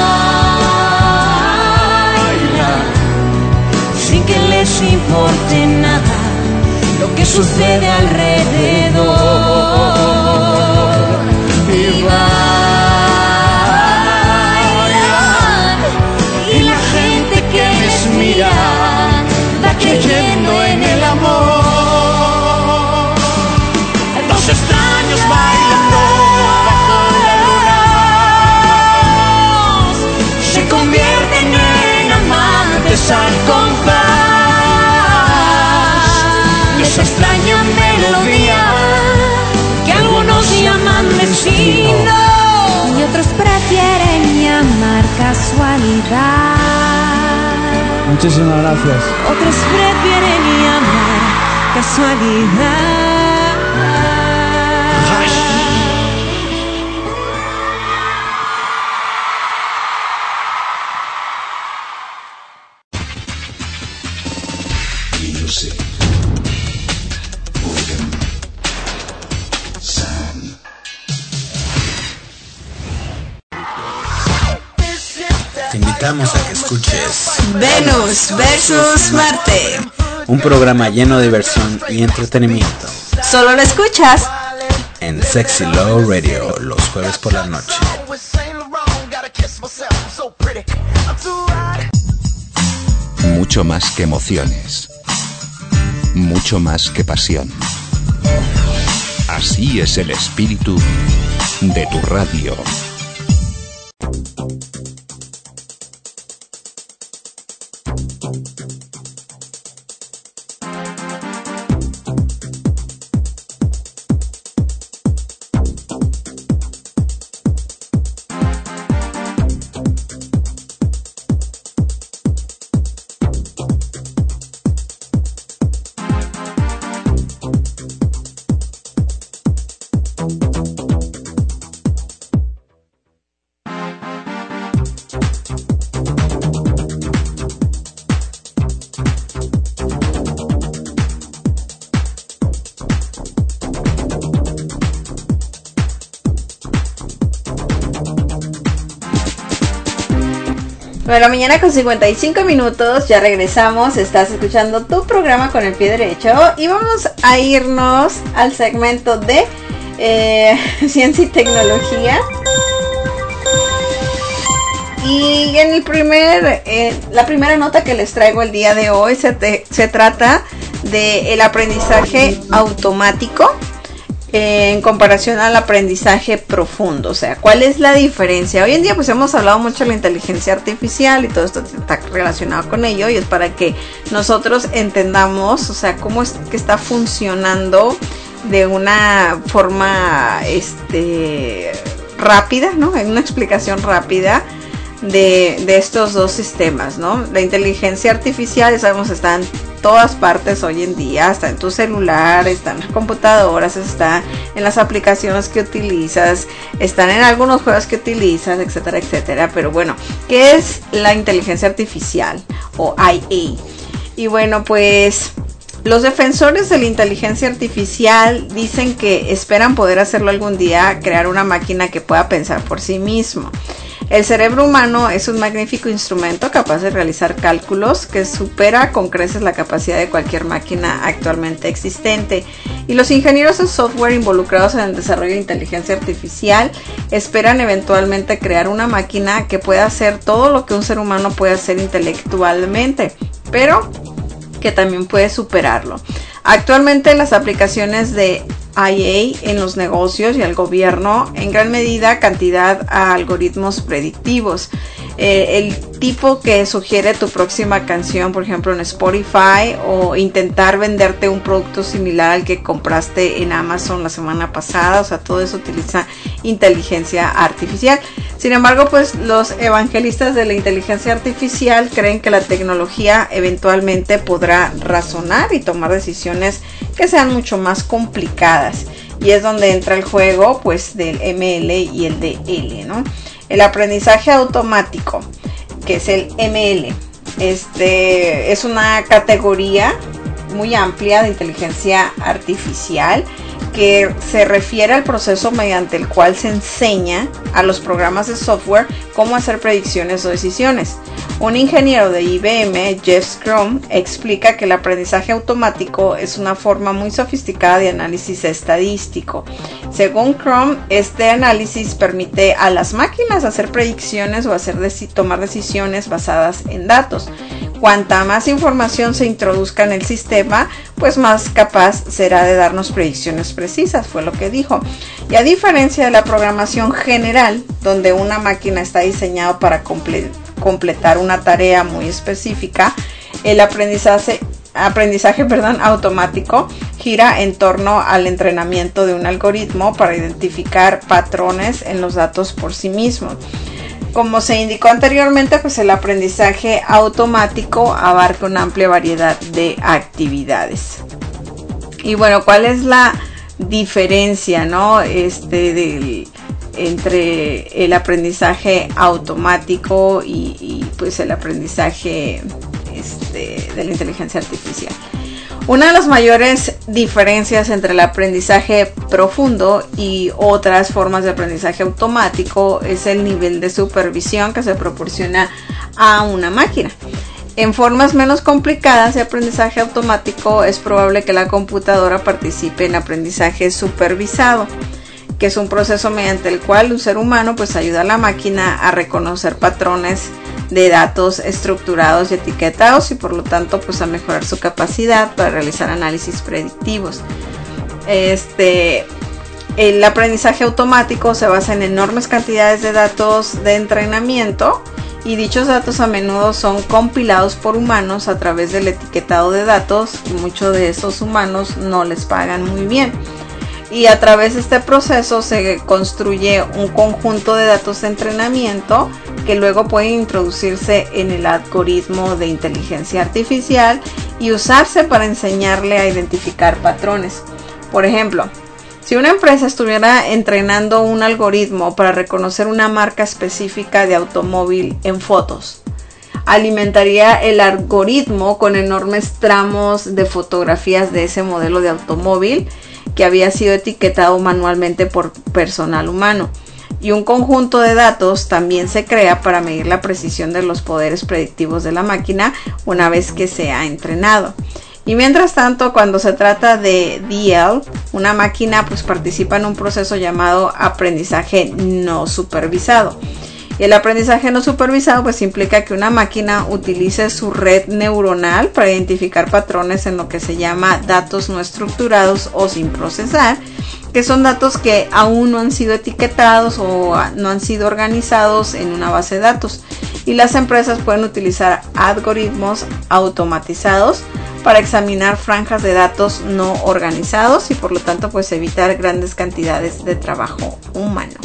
bailan sin que les importe nada lo que sucede alrededor. Y bailan y la gente que les mira va creyendo en el amor. Dos extraños bailando bajo la luna se convierten en amantes al compás de esa extraña melodía que algunos llaman destino y otros prefieren llamar casualidad. Muchísimas gracias. Otros prefieren llamar casualidad. Te invitamos a que escuches Venus versus Marte. un programa lleno de diversión y entretenimiento Solo lo escuchas en Sexy Love Radio los jueves por la noche. Mucho más que emociones. Mucho más que pasión. Así es el espíritu de tu radio. Bueno, la mañana con 55 minutos, ya regresamos, estás escuchando tu programa con el pie derecho y vamos a irnos al segmento de ciencia y tecnología. Y en la primera nota que les traigo el día de hoy se trata del aprendizaje automático en comparación al aprendizaje profundo. O sea, ¿cuál es la diferencia? Hoy en día pues hemos hablado mucho de la inteligencia artificial y todo esto está relacionado con ello, y es para que nosotros entendamos, o sea, cómo es que está funcionando de una forma rápida, ¿no? En una explicación rápida de estos dos sistemas, ¿no? La inteligencia artificial, ya sabemos, está en todas partes hoy en día, está en tu celular, está en las computadoras, está en las aplicaciones que utilizas, están en algunos juegos que utilizas, etcétera, etcétera. Pero bueno, ¿qué es la inteligencia artificial o IA? Y bueno, pues los defensores de la inteligencia artificial dicen que esperan poder hacerlo algún día, crear una máquina que pueda pensar por sí mismo. El cerebro humano es un magnífico instrumento capaz de realizar cálculos que supera con creces la capacidad de cualquier máquina actualmente existente. Y los ingenieros de software involucrados en el desarrollo de inteligencia artificial esperan eventualmente crear una máquina que pueda hacer todo lo que un ser humano puede hacer intelectualmente, pero que también puede superarlo. Actualmente las aplicaciones de IA en los negocios y el gobierno en gran medida cantidad a algoritmos predictivos. El tipo que sugiere tu próxima canción, por ejemplo en Spotify, o intentar venderte un producto similar al que compraste en Amazon la semana pasada. O sea, todo eso utiliza inteligencia artificial. Sin embargo, pues los evangelistas de la inteligencia artificial creen que la tecnología eventualmente podrá razonar y tomar decisiones que sean mucho más complicadas, y es donde entra el juego pues del ML y el DL, ¿no? El aprendizaje automático, que es el ML, es una categoría muy amplia de inteligencia artificial que se refiere al proceso mediante el cual se enseña a los programas de software cómo hacer predicciones o decisiones. Un ingeniero de IBM, Jeff Crum, explica que el aprendizaje automático es una forma muy sofisticada de análisis estadístico. Según Crum, este análisis permite a las máquinas hacer predicciones o tomar decisiones basadas en datos. Cuanta más información se introduzca en el sistema, pues más capaz será de darnos predicciones precisas, fue lo que dijo. Y a diferencia de la programación general, donde una máquina está diseñada para completar una tarea muy específica, el aprendizaje automático gira en torno al entrenamiento de un algoritmo para identificar patrones en los datos por sí mismo. Como se indicó anteriormente, pues el aprendizaje automático abarca una amplia variedad de actividades. Y bueno, ¿cuál es la diferencia, no? Entre el aprendizaje automático y pues el aprendizaje de la inteligencia artificial? Una de las mayores diferencias entre el aprendizaje profundo y otras formas de aprendizaje automático es el nivel de supervisión que se proporciona a una máquina. En formas menos complicadas de aprendizaje automático es probable que la computadora participe en aprendizaje supervisado, que es un proceso mediante el cual un ser humano pues ayuda a la máquina a reconocer patrones de datos estructurados y etiquetados, y por lo tanto pues a mejorar su capacidad para realizar análisis predictivos. El aprendizaje automático se basa en enormes cantidades de datos de entrenamiento, y dichos datos a menudo son compilados por humanos a través del etiquetado de datos, y muchos de esos humanos no les pagan muy bien. Y a través de este proceso se construye un conjunto de datos de entrenamiento que luego pueden introducirse en el algoritmo de inteligencia artificial y usarse para enseñarle a identificar patrones. Por ejemplo, si una empresa estuviera entrenando un algoritmo para reconocer una marca específica de automóvil en fotos, alimentaría el algoritmo con enormes tramos de fotografías de ese modelo de automóvil que había sido etiquetado manualmente por personal humano. Y un conjunto de datos también se crea para medir la precisión de los poderes predictivos de la máquina una vez que se ha entrenado. Y mientras tanto, cuando se trata de DL, una máquina pues participa en un proceso llamado aprendizaje no supervisado. Y el aprendizaje no supervisado pues implica que una máquina utilice su red neuronal para identificar patrones en lo que se llama datos no estructurados o sin procesar, que son datos que aún no han sido etiquetados o no han sido organizados en una base de datos. Y las empresas pueden utilizar algoritmos automatizados para examinar franjas de datos no organizados y por lo tanto pues evitar grandes cantidades de trabajo humano.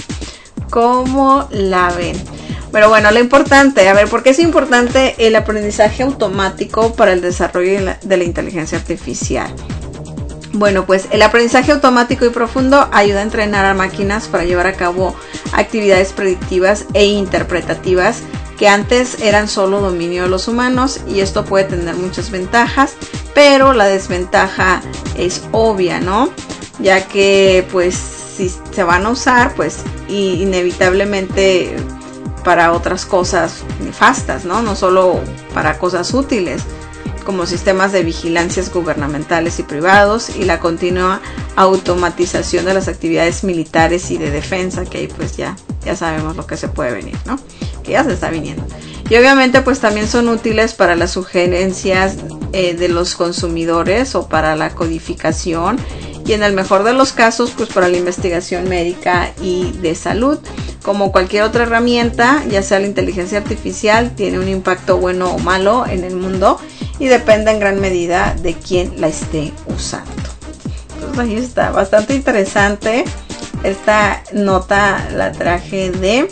¿Cómo la ven? Pero bueno, lo importante, a ver, ¿por qué es importante el aprendizaje automático para el desarrollo de la inteligencia artificial? Bueno, pues el aprendizaje automático y profundo ayuda a entrenar a máquinas para llevar a cabo actividades predictivas e interpretativas que antes eran solo dominio de los humanos, y esto puede tener muchas ventajas, pero la desventaja es obvia, ¿no? Ya que pues si se van a usar pues inevitablemente para otras cosas nefastas, ¿no? No solo para cosas útiles, como sistemas de vigilancias gubernamentales y privados y la continua automatización de las actividades militares y de defensa, que ahí pues ya sabemos lo que se puede venir, ¿no? Que ya se está viniendo. Y obviamente pues también son útiles para las sugerencias de los consumidores o para la codificación, y en el mejor de los casos pues para la investigación médica y de salud. Como cualquier otra herramienta, ya sea la inteligencia artificial, tiene un impacto bueno o malo en el mundo y depende en gran medida de quién la esté usando. Entonces ahí está, bastante interesante. Esta nota la traje de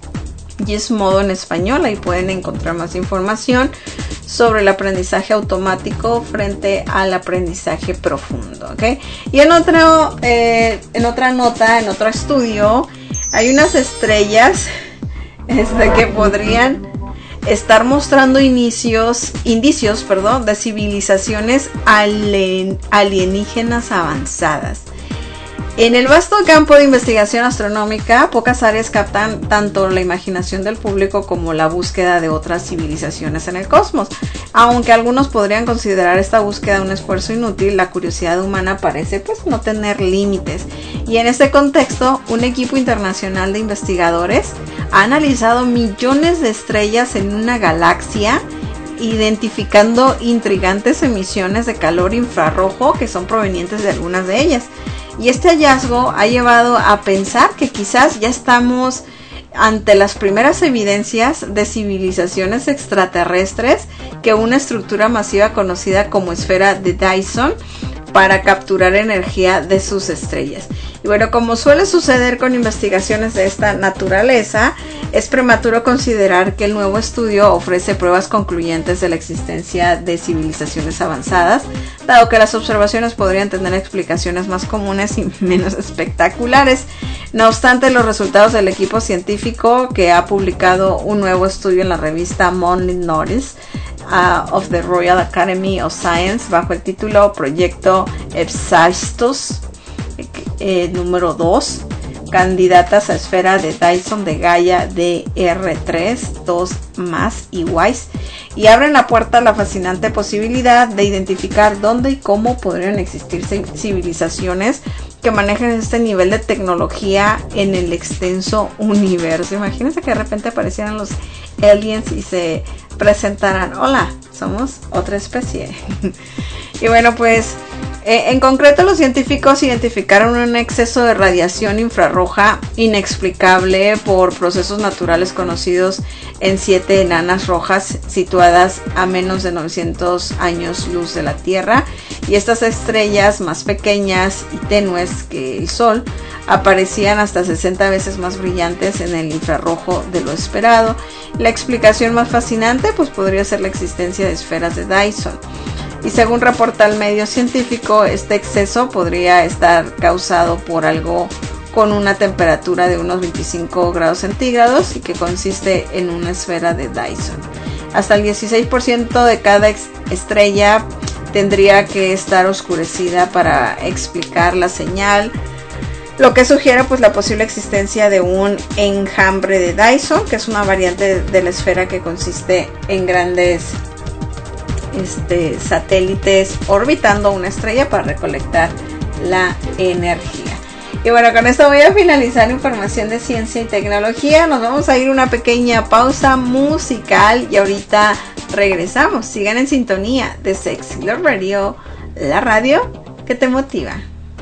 Gizmodo en español, ahí pueden encontrar más información sobre el aprendizaje automático frente al aprendizaje profundo, ¿ok? Y en otra nota, en otro estudio, hay unas estrellas que podrían estar mostrando indicios, de civilizaciones alienígenas avanzadas. En el vasto campo de investigación astronómica, pocas áreas captan tanto la imaginación del público como la búsqueda de otras civilizaciones en el cosmos. Aunque algunos podrían considerar esta búsqueda un esfuerzo inútil, la curiosidad humana parece pues no tener límites. Y en este contexto, un equipo internacional de investigadores ha analizado millones de estrellas en una galaxia, identificando intrigantes emisiones de calor infrarrojo que son provenientes de algunas de ellas. Y este hallazgo ha llevado a pensar que quizás ya estamos ante las primeras evidencias de civilizaciones extraterrestres que una estructura masiva conocida como esfera de Dyson para capturar energía de sus estrellas. Y bueno, como suele suceder con investigaciones de esta naturaleza, es prematuro considerar que el nuevo estudio ofrece pruebas concluyentes de la existencia de civilizaciones avanzadas, dado que las observaciones podrían tener explicaciones más comunes y menos espectaculares. No obstante, los resultados del equipo científico que ha publicado un nuevo estudio en la revista Monthly Notice of the Royal Academy of Science bajo el título Proyecto Epsaistos número 2, candidatas a esfera de Dyson de Gaia DR3, 2 más y WISE, y abren la puerta a la fascinante posibilidad de identificar dónde y cómo podrían existir civilizaciones que manejen este nivel de tecnología en el extenso universo. Imagínense que de repente aparecieran los aliens y se presentaran: hola, somos otra especie. Y bueno, pues en concreto los científicos identificaron un exceso de radiación infrarroja inexplicable por procesos naturales conocidos en 7 enanas rojas situadas a menos de 900 años luz de la Tierra, y estas estrellas más pequeñas y tenues que el Sol aparecían hasta 60 veces más brillantes en el infrarrojo de lo esperado. La explicación más fascinante pues podría ser la existencia de esferas de Dyson. Y según reporta el medio científico, este exceso podría estar causado por algo con una temperatura de unos 25 grados centígrados y que consiste en una esfera de Dyson. Hasta el 16% de cada estrella tendría que estar oscurecida para explicar la señal lo que sugiere pues la posible existencia de un enjambre de Dyson, que es una variante de la esfera que consiste en grandes satélites orbitando una estrella para recolectar la energía. Y bueno, con esto voy a finalizar información de ciencia y tecnología. Nos vamos a ir a una pequeña pausa musical y ahorita regresamos. Sigan en sintonía de Sexy Love Radio, la radio que te motiva.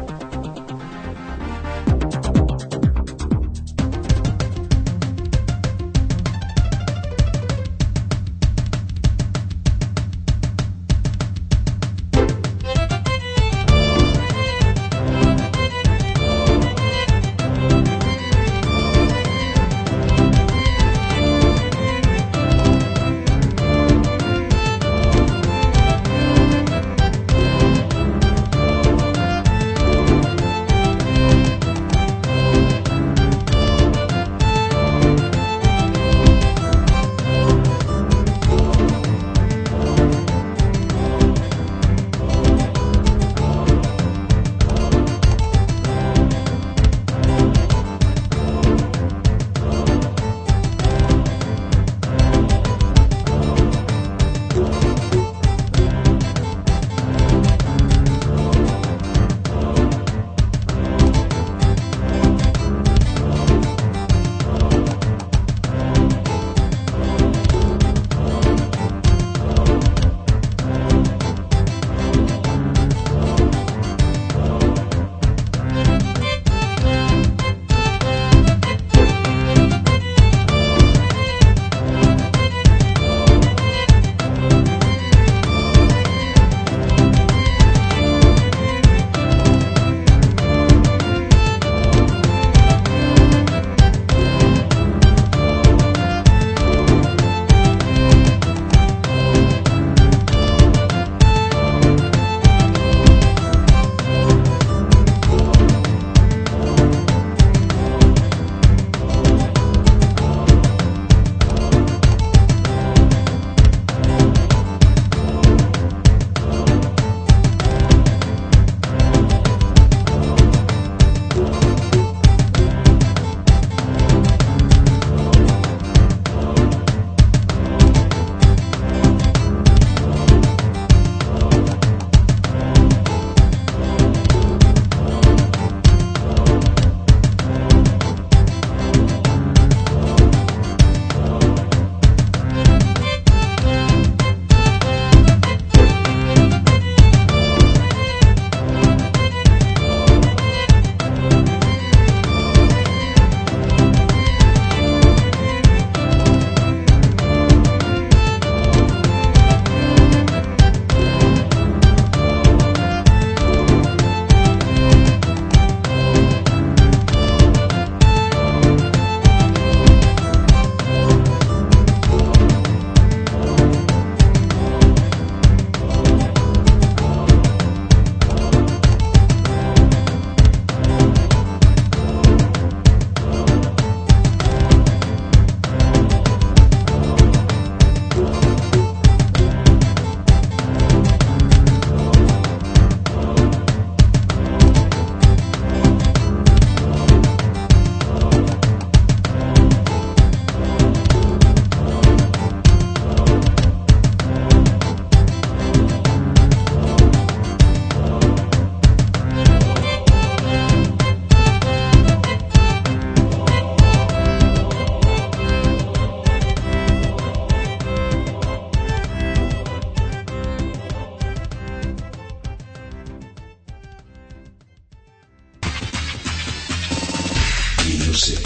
music,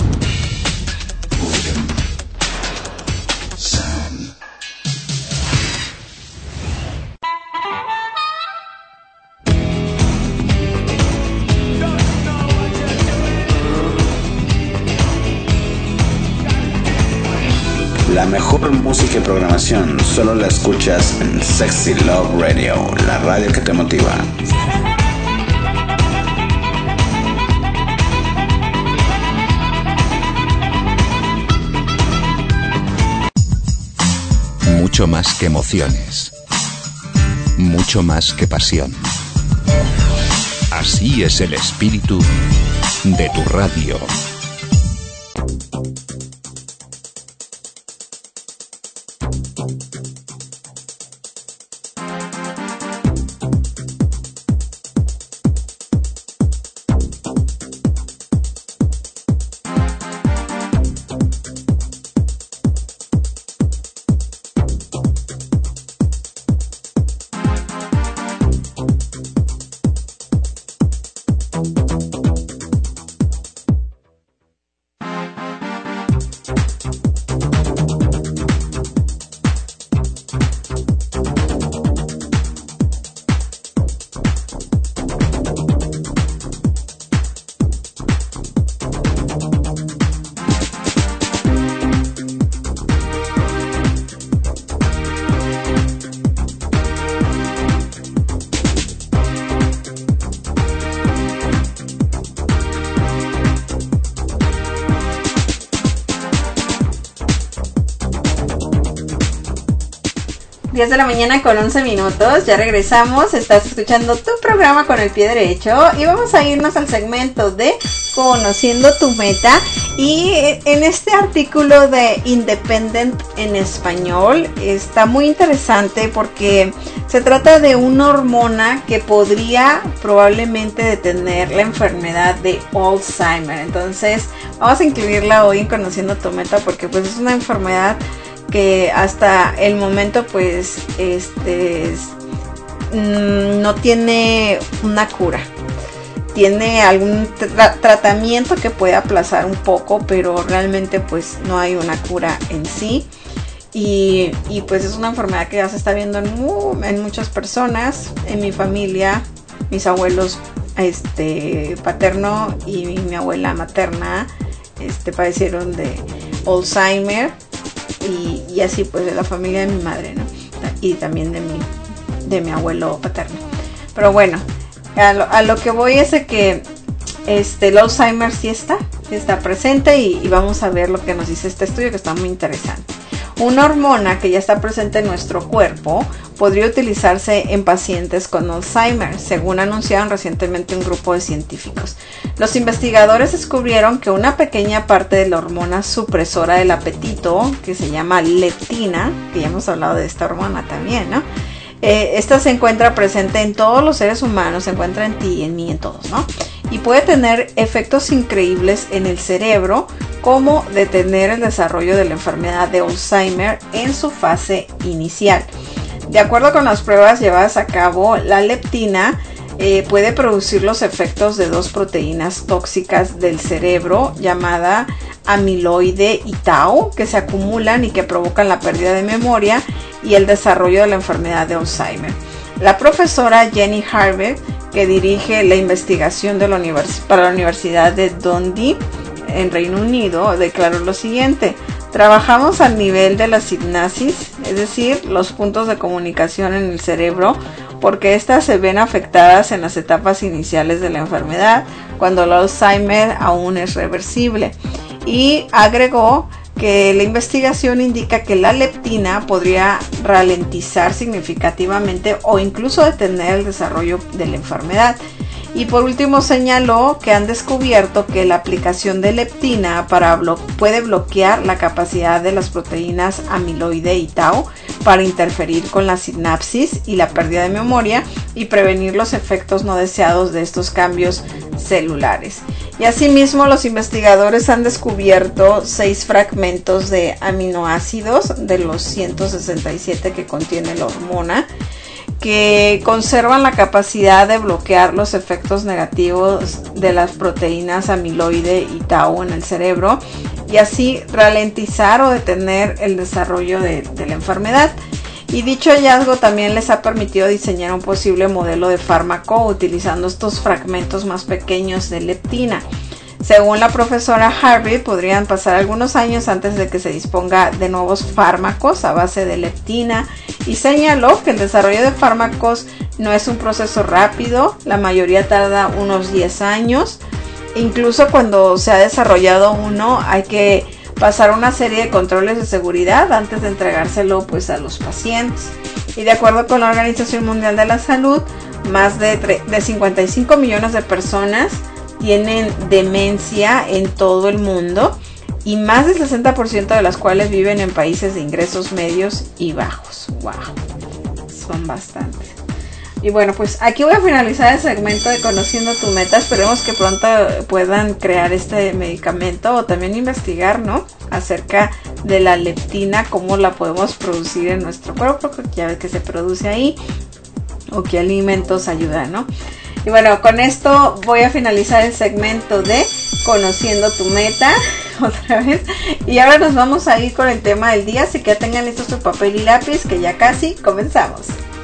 rhythm, sound. La mejor música y programación solo la escuchas en Sexy Love Radio, la radio que te motiva. Mucho más que emociones. Mucho más que pasión. Así es el espíritu de tu radio. De la mañana con 11 minutos, ya regresamos, estás escuchando tu programa con el pie derecho y vamos a irnos al segmento de Conociendo tu Meta. Y en este artículo de Independent en español está muy interesante porque se trata de una hormona que podría probablemente detener la enfermedad de Alzheimer. Entonces vamos a incluirla hoy en Conociendo tu Meta porque pues es una enfermedad que hasta el momento pues no tiene una cura. Tiene algún tratamiento que puede aplazar un poco, pero realmente pues no hay una cura en sí. Y pues es una enfermedad que ya se está viendo en muchas personas. En mi familia, mis abuelos paterno y mi abuela materna padecieron de Alzheimer. Y así pues de la familia de mi madre, ¿no? Y también de mi abuelo paterno. Pero bueno, a lo que voy es de que el Alzheimer sí está presente y vamos a ver lo que nos dice este estudio que está muy interesante. Una hormona que ya está presente en nuestro cuerpo podría utilizarse en pacientes con Alzheimer, según anunciaron recientemente un grupo de científicos. Los investigadores descubrieron que una pequeña parte de la hormona supresora del apetito, que se llama leptina, que ya hemos hablado de esta hormona también, ¿no? Esta se encuentra presente en todos los seres humanos, se encuentra en ti, en mí, en todos, ¿no? Y puede tener efectos increíbles en el cerebro, como detener el desarrollo de la enfermedad de Alzheimer en su fase inicial. De acuerdo con las pruebas llevadas a cabo, la leptina puede producir los efectos de dos proteínas tóxicas del cerebro llamadas amiloide y tau, que se acumulan y que provocan la pérdida de memoria y el desarrollo de la enfermedad de Alzheimer. La profesora Jenny Harvey, que dirige la investigación de para la Universidad de Dundee en Reino Unido, declaró lo siguiente: trabajamos al nivel de la sinapsis, es decir, los puntos de comunicación en el cerebro, porque estas se ven afectadas en las etapas iniciales de la enfermedad, cuando el Alzheimer aún es reversible. Y agregó que la investigación indica que la leptina podría ralentizar significativamente o incluso detener el desarrollo de la enfermedad. Y por último señaló que han descubierto que la aplicación de leptina puede bloquear la capacidad de las proteínas amiloide y tau para interferir con la sinapsis y la pérdida de memoria y prevenir los efectos no deseados de estos cambios celulares. Y asimismo los investigadores han descubierto 6 fragmentos de aminoácidos de los 167 que contiene la hormona, que conservan la capacidad de bloquear los efectos negativos de las proteínas amiloide y tau en el cerebro y así ralentizar o detener el desarrollo de la enfermedad. Y dicho hallazgo también les ha permitido diseñar un posible modelo de fármaco utilizando estos fragmentos más pequeños de leptina. Según la profesora Harvey, podrían pasar algunos años antes de que se disponga de nuevos fármacos a base de leptina, y señaló que el desarrollo de fármacos no es un proceso rápido, la mayoría tarda unos 10 años. Incluso cuando se ha desarrollado uno, hay que pasar una serie de controles de seguridad antes de entregárselo pues a los pacientes. Y de acuerdo con la Organización Mundial de la Salud, más de 55 millones de personas tienen demencia en todo el mundo y más del 60% de las cuales viven en países de ingresos medios y bajos. ¡Wow! Son bastantes. Y bueno, pues aquí voy a finalizar el segmento de Conociendo tu Meta. Esperemos que pronto puedan crear este medicamento o también investigar, ¿no?, acerca de la leptina, cómo la podemos producir en nuestro cuerpo, porque ya ves que se produce ahí, o qué alimentos ayudan, ¿no? Y bueno, con esto voy a finalizar el segmento de Conociendo tu Meta otra vez. Y ahora nos vamos a ir con el tema del día, así que ya tengan listos su papel y lápiz, que ya casi comenzamos.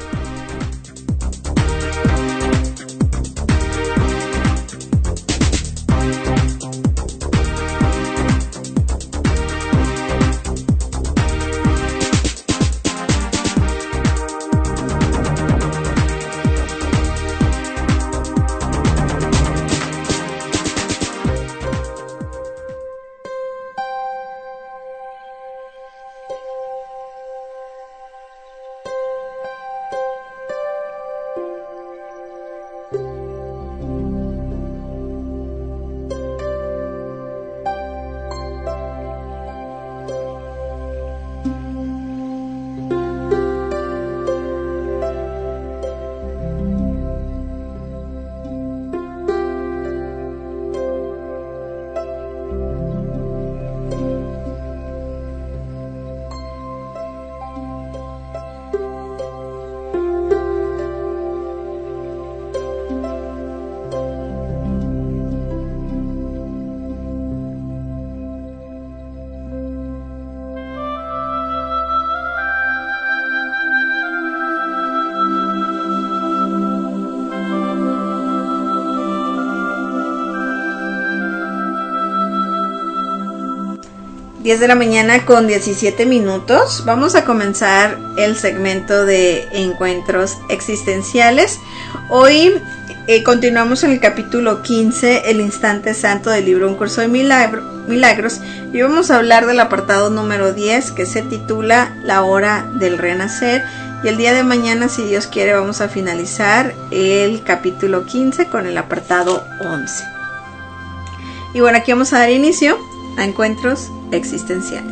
De la mañana con 17 minutos. Vamos a comenzar el segmento de encuentros existenciales. Hoy continuamos en el capítulo 15, el instante santo del libro Un curso de milagros, y vamos a hablar del apartado número 10, que se titula La hora del renacer. Y el día de mañana, si Dios quiere, vamos a finalizar el capítulo 15 con el apartado 11. Y bueno, aquí vamos a dar inicio a encuentros existenciales.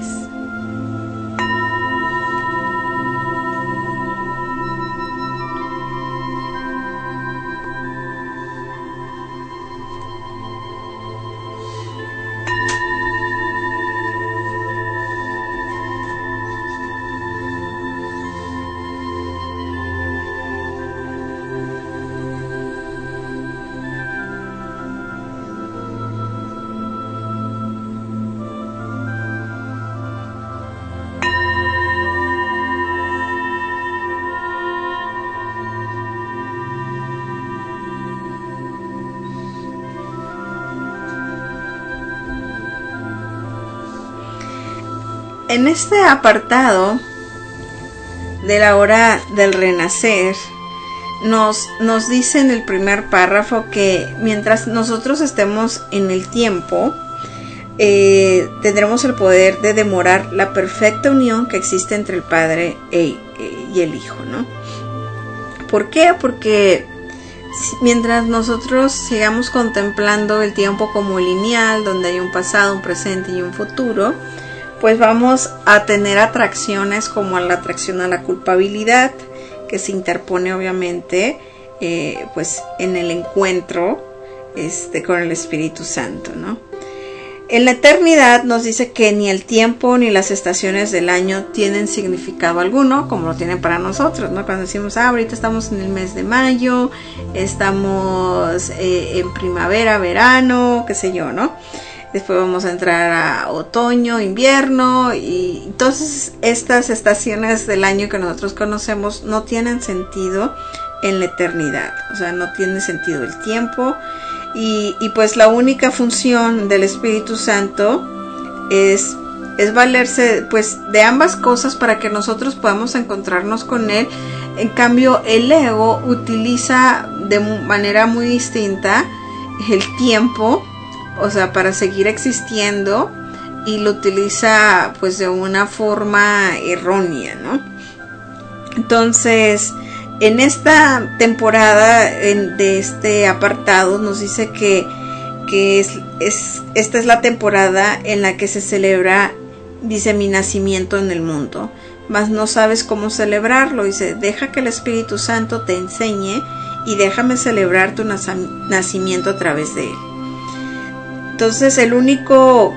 En este apartado de la hora del renacer nos dice en el primer párrafo que mientras nosotros estemos en el tiempo, tendremos el poder de demorar la perfecta unión que existe entre el Padre y el Hijo, ¿no? ¿Por qué? Porque mientras nosotros sigamos contemplando el tiempo como lineal, donde hay un pasado, un presente y un futuro, pues vamos a tener atracciones como la atracción a la culpabilidad, que se interpone obviamente pues en el encuentro con el Espíritu Santo, ¿no? En la eternidad nos dice que ni el tiempo ni las estaciones del año tienen significado alguno, como lo tienen para nosotros, ¿no? Cuando decimos, ahorita estamos en el mes de mayo, estamos en primavera, verano, qué sé yo, ¿no? Después vamos a entrar a otoño, invierno, y entonces estas estaciones del año que nosotros conocemos no tienen sentido en la eternidad. O sea, no tiene sentido el tiempo, y pues la única función del Espíritu Santo es valerse pues de ambas cosas para que nosotros podamos encontrarnos con Él. En cambio, el ego utiliza de manera muy distinta el tiempo, o sea, para seguir existiendo, y lo utiliza pues de una forma errónea, ¿no? Entonces, en esta temporada de este apartado nos dice que esta es la temporada en la que se celebra, dice, mi nacimiento en el mundo, mas no sabes cómo celebrarlo. Dice, deja que el Espíritu Santo te enseñe y déjame celebrar tu nacimiento a través de él. Entonces el único,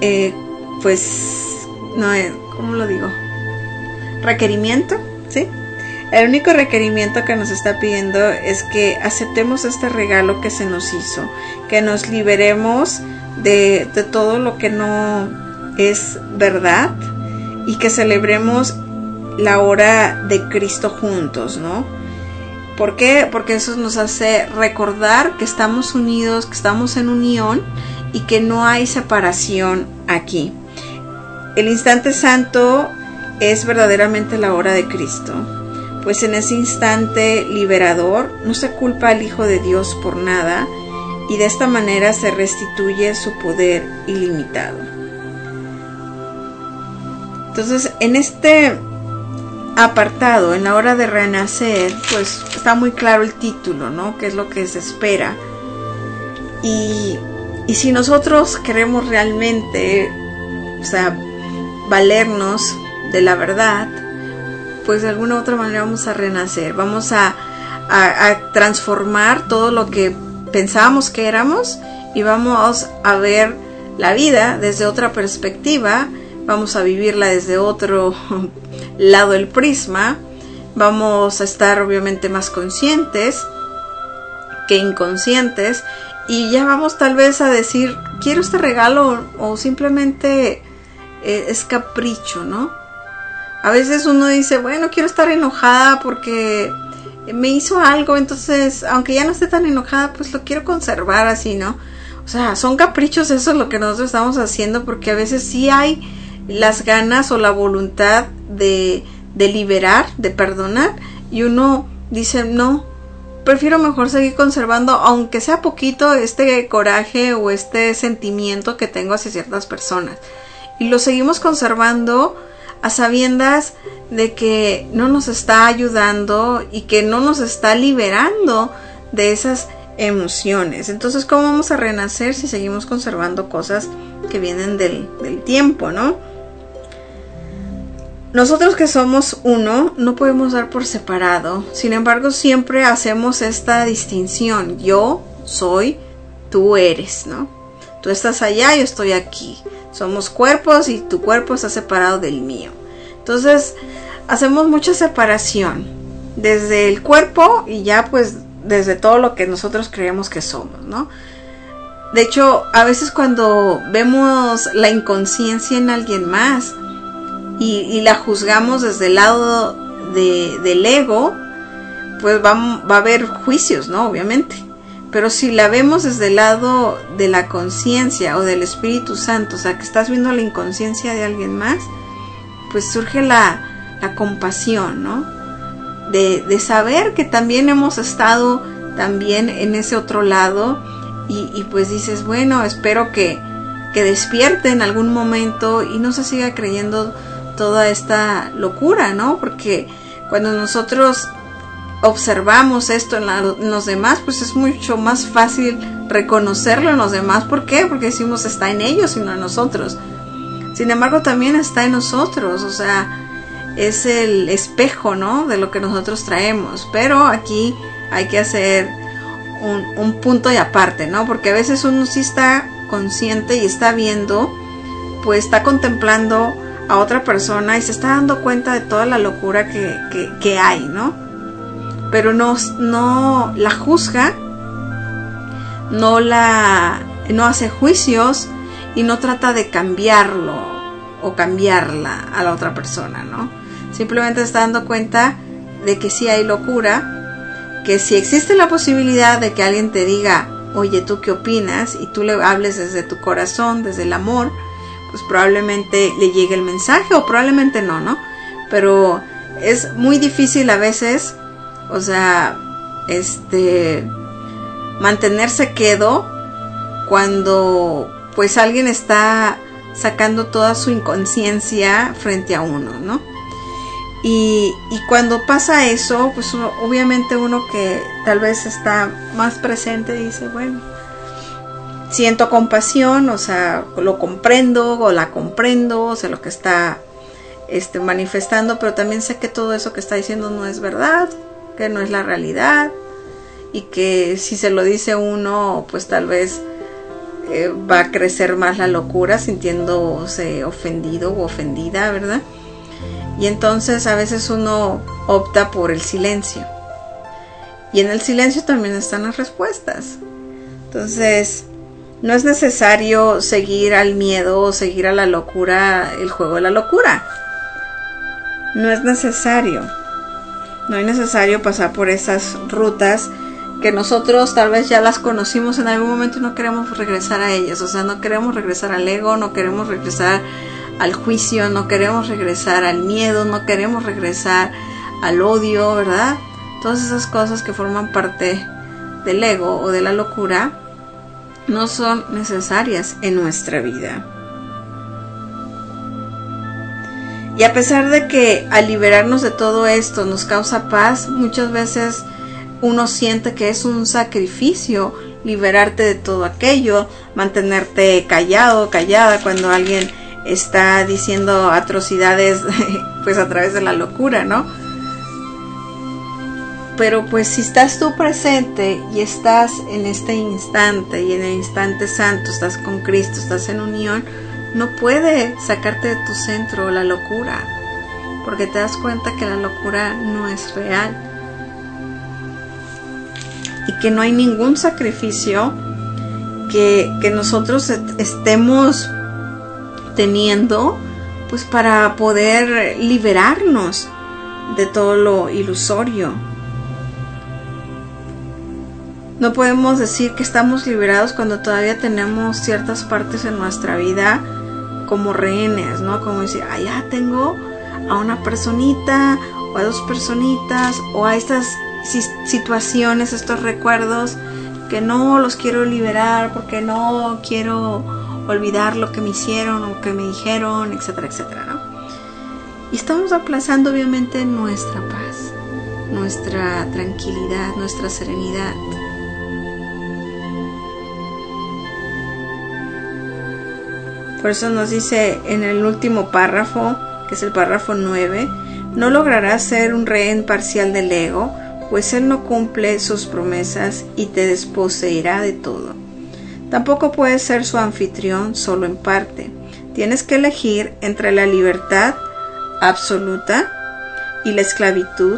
¿cómo lo digo? Requerimiento, ¿sí? El único requerimiento que nos está pidiendo es que aceptemos este regalo que se nos hizo, que nos liberemos de todo lo que no es verdad y que celebremos la hora de Cristo juntos, ¿no? ¿Por qué? Porque eso nos hace recordar que estamos unidos, que estamos en unión y que no hay separación aquí. El instante santo es verdaderamente la hora de Cristo, pues en ese instante liberador no se culpa al Hijo de Dios por nada y de esta manera se restituye su poder ilimitado. Entonces, en este apartado, en la hora de renacer, pues está muy claro el título, ¿no? ¿Qué es lo que se espera? Y si nosotros queremos realmente, valernos de la verdad, pues de alguna u otra manera vamos a renacer, vamos a transformar todo lo que pensábamos que éramos y vamos a ver la vida desde otra perspectiva, vamos a vivirla desde otro lado del prisma, vamos a estar obviamente más conscientes que inconscientes y ya vamos tal vez a decir, quiero este regalo o simplemente es capricho, ¿no? A veces uno dice, bueno, quiero estar enojada porque me hizo algo, entonces, aunque ya no esté tan enojada, pues lo quiero conservar así, ¿no? O sea, son caprichos, eso es lo que nosotros estamos haciendo, porque a veces sí hay las ganas o la voluntad de liberar, de perdonar, y uno dice, no, prefiero mejor seguir conservando, aunque sea poquito, este coraje o este sentimiento que tengo hacia ciertas personas. Y lo seguimos conservando a sabiendas de que no nos está ayudando y que no nos está liberando de esas emociones. Entonces, ¿cómo vamos a renacer si seguimos conservando cosas que vienen del tiempo, ¿no? Nosotros que somos uno, no podemos dar por separado. Sin embargo, siempre hacemos esta distinción. Yo soy, tú eres, ¿no? Tú estás allá, yo estoy aquí. Somos cuerpos y tu cuerpo está separado del mío. Entonces, hacemos mucha separación desde el cuerpo y ya pues desde todo lo que nosotros creemos que somos, ¿no? De hecho, a veces cuando vemos la inconsciencia en alguien más y la juzgamos desde el lado del ego, pues va a haber juicios, ¿no? Obviamente. Pero si la vemos desde el lado de la conciencia o del Espíritu Santo, o sea, que estás viendo la inconsciencia de alguien más, pues surge la compasión, ¿no? De saber que también hemos estado también en ese otro lado y pues dices, bueno, espero que despierte en algún momento y no se siga creyendo toda esta locura, ¿no? Porque cuando nosotros observamos esto en los demás, pues es mucho más fácil reconocerlo en los demás. ¿Por qué? Porque decimos está en ellos y no en nosotros. Sin embargo, también está en nosotros, o sea, es el espejo, ¿no? De lo que nosotros traemos. Pero aquí hay que hacer un punto y aparte, ¿no? Porque a veces uno sí está consciente y está viendo, pues está contemplando a otra persona y se está dando cuenta de toda la locura que hay, ¿no? Pero no la juzga, no hace juicios y no trata de cambiarlo o cambiarla a la otra persona, ¿no? Simplemente está dando cuenta de que sí hay locura, que si existe la posibilidad de que alguien te diga, oye, ¿tú qué opinas? Y tú le hables desde tu corazón, desde el amor, pues probablemente le llegue el mensaje o probablemente no, ¿no? Pero es muy difícil a veces, o sea, mantenerse quedo cuando pues alguien está sacando toda su inconsciencia frente a uno, ¿no? Y cuando pasa eso, pues obviamente uno que tal vez está más presente dice, bueno, siento compasión, o sea, lo comprendo o la comprendo, o sea, lo que está manifestando, pero también sé que todo eso que está diciendo no es verdad, que no es la realidad, y que si se lo dice uno, pues tal vez va a crecer más la locura, sintiéndose ofendido o ofendida, ¿verdad? Y entonces a veces uno opta por el silencio. Y en el silencio también están las respuestas. Entonces, no es necesario seguir al miedo o seguir a la locura, el juego de la locura. No es necesario. No es necesario pasar por esas rutas que nosotros tal vez ya las conocimos en algún momento y no queremos regresar a ellas. O sea, no queremos regresar al ego, no queremos regresar al juicio, no queremos regresar al miedo, no queremos regresar al odio, ¿verdad? Todas esas cosas que forman parte del ego o de la locura no son necesarias en nuestra vida. Y a pesar de que al liberarnos de todo esto nos causa paz, muchas veces uno siente que es un sacrificio liberarte de todo aquello, mantenerte callado, callada cuando alguien está diciendo atrocidades pues a través de la locura, ¿no? Pero pues si estás tú presente y estás en este instante y en el instante santo, estás con Cristo, estás en unión, no puede sacarte de tu centro la locura, porque te das cuenta que la locura no es real y que no hay ningún sacrificio que nosotros estemos teniendo pues para poder liberarnos de todo lo ilusorio. No podemos decir que estamos liberados cuando todavía tenemos ciertas partes en nuestra vida como rehenes, ¿no? Como decir, ya tengo a una personita o a dos personitas o a estas situaciones, estos recuerdos que no los quiero liberar porque no quiero olvidar lo que me hicieron o que me dijeron, etcétera, etcétera, ¿no? Y estamos aplazando obviamente nuestra paz, nuestra tranquilidad, nuestra serenidad. Por eso nos dice en el último párrafo, que es el párrafo 9, no lograrás ser un rehén parcial del ego, pues él no cumple sus promesas y te desposeerá de todo. Tampoco puedes ser su anfitrión solo en parte. Tienes que elegir entre la libertad absoluta y la esclavitud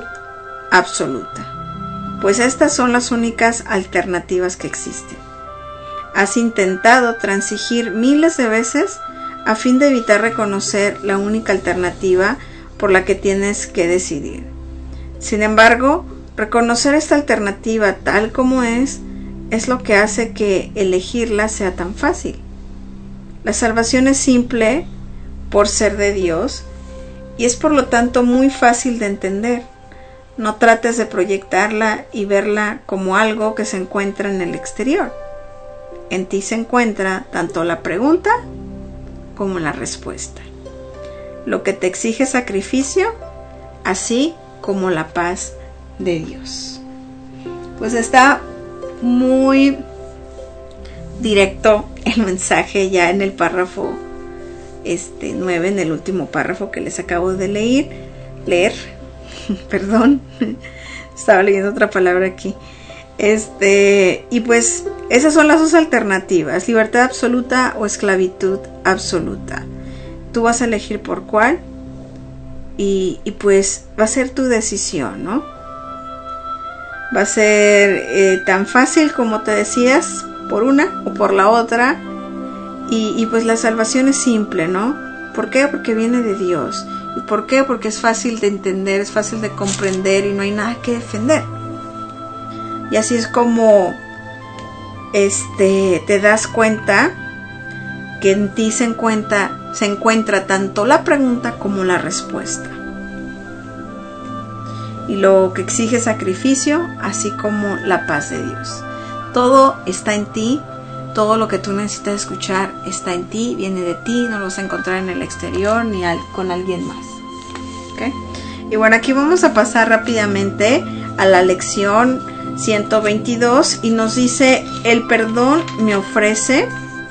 absoluta, pues estas son las únicas alternativas que existen. Has intentado transigir miles de veces a fin de evitar reconocer la única alternativa por la que tienes que decidir. Sin embargo, reconocer esta alternativa tal como es lo que hace que elegirla sea tan fácil. La salvación es simple por ser de Dios y es por lo tanto muy fácil de entender. No trates de proyectarla y verla como algo que se encuentra en el exterior. En ti se encuentra tanto la pregunta como la respuesta. Lo que te exige sacrificio, así como la paz de Dios. Pues está muy directo el mensaje ya en el párrafo 9, en el último párrafo que les acabo de leer. Perdón, estaba leyendo otra palabra aquí. Y pues esas son las dos alternativas: libertad absoluta o esclavitud absoluta. Tú vas a elegir por cuál y pues va a ser tu decisión, ¿no? Va a ser tan fácil como te decías, por una o por la otra, y pues la salvación es simple, ¿no? ¿Por qué? Porque viene de Dios. ¿Y por qué? Porque es fácil de entender, es fácil de comprender y no hay nada que defender. Y así es como te das cuenta que en ti se encuentra tanto la pregunta como la respuesta. Y lo que exige sacrificio, así como la paz de Dios. Todo está en ti, todo lo que tú necesitas escuchar está en ti, viene de ti, no lo vas a encontrar en el exterior ni con alguien más. ¿Okay? Y bueno, aquí vamos a pasar rápidamente a la lección 122 y nos dice: el perdón me ofrece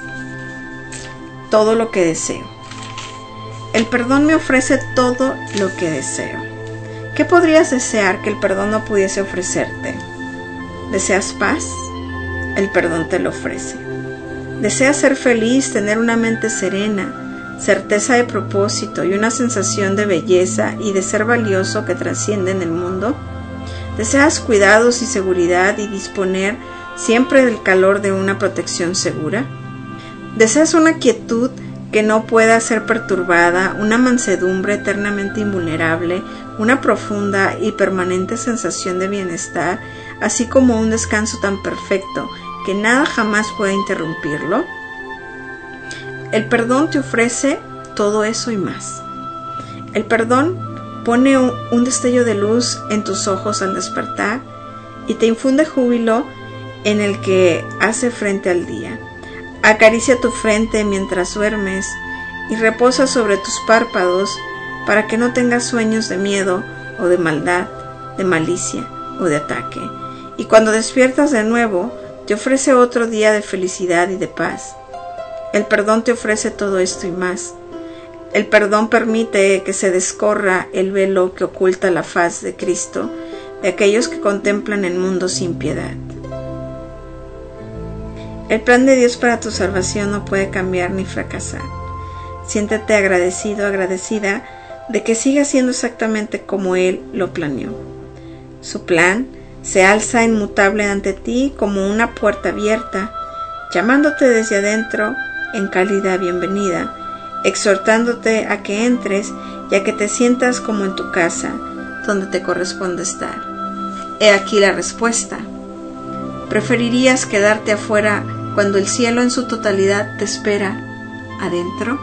todo lo que deseo. El perdón me ofrece todo lo que deseo. ¿Qué podrías desear que el perdón no pudiese ofrecerte? ¿Deseas paz? El perdón te lo ofrece. ¿Deseas ser feliz, tener una mente serena, certeza de propósito y una sensación de belleza y de ser valioso que trasciende en el mundo? ¿Deseas cuidados y seguridad y disponer siempre del calor de una protección segura? ¿Deseas una quietud que no pueda ser perturbada, una mansedumbre eternamente invulnerable, una profunda y permanente sensación de bienestar, así como un descanso tan perfecto que nada jamás pueda interrumpirlo? El perdón te ofrece todo eso y más. El perdón pone un destello de luz en tus ojos al despertar y te infunde júbilo en el que hace frente al día. Acaricia tu frente mientras duermes y reposa sobre tus párpados para que no tengas sueños de miedo o de maldad, de malicia o de ataque. Y cuando despiertas de nuevo, te ofrece otro día de felicidad y de paz. El perdón te ofrece todo esto y más. El perdón permite que se descorra el velo que oculta la faz de Cristo, de aquellos que contemplan el mundo sin piedad. El plan de Dios para tu salvación no puede cambiar ni fracasar. Siéntete agradecido, agradecida de que siga siendo exactamente como Él lo planeó. Su plan se alza inmutable ante ti como una puerta abierta, llamándote desde adentro en cálida bienvenida, exhortándote a que entres y a que te sientas como en tu casa, donde te corresponde estar. He aquí la respuesta. ¿Preferirías quedarte afuera cuando el cielo en su totalidad te espera adentro?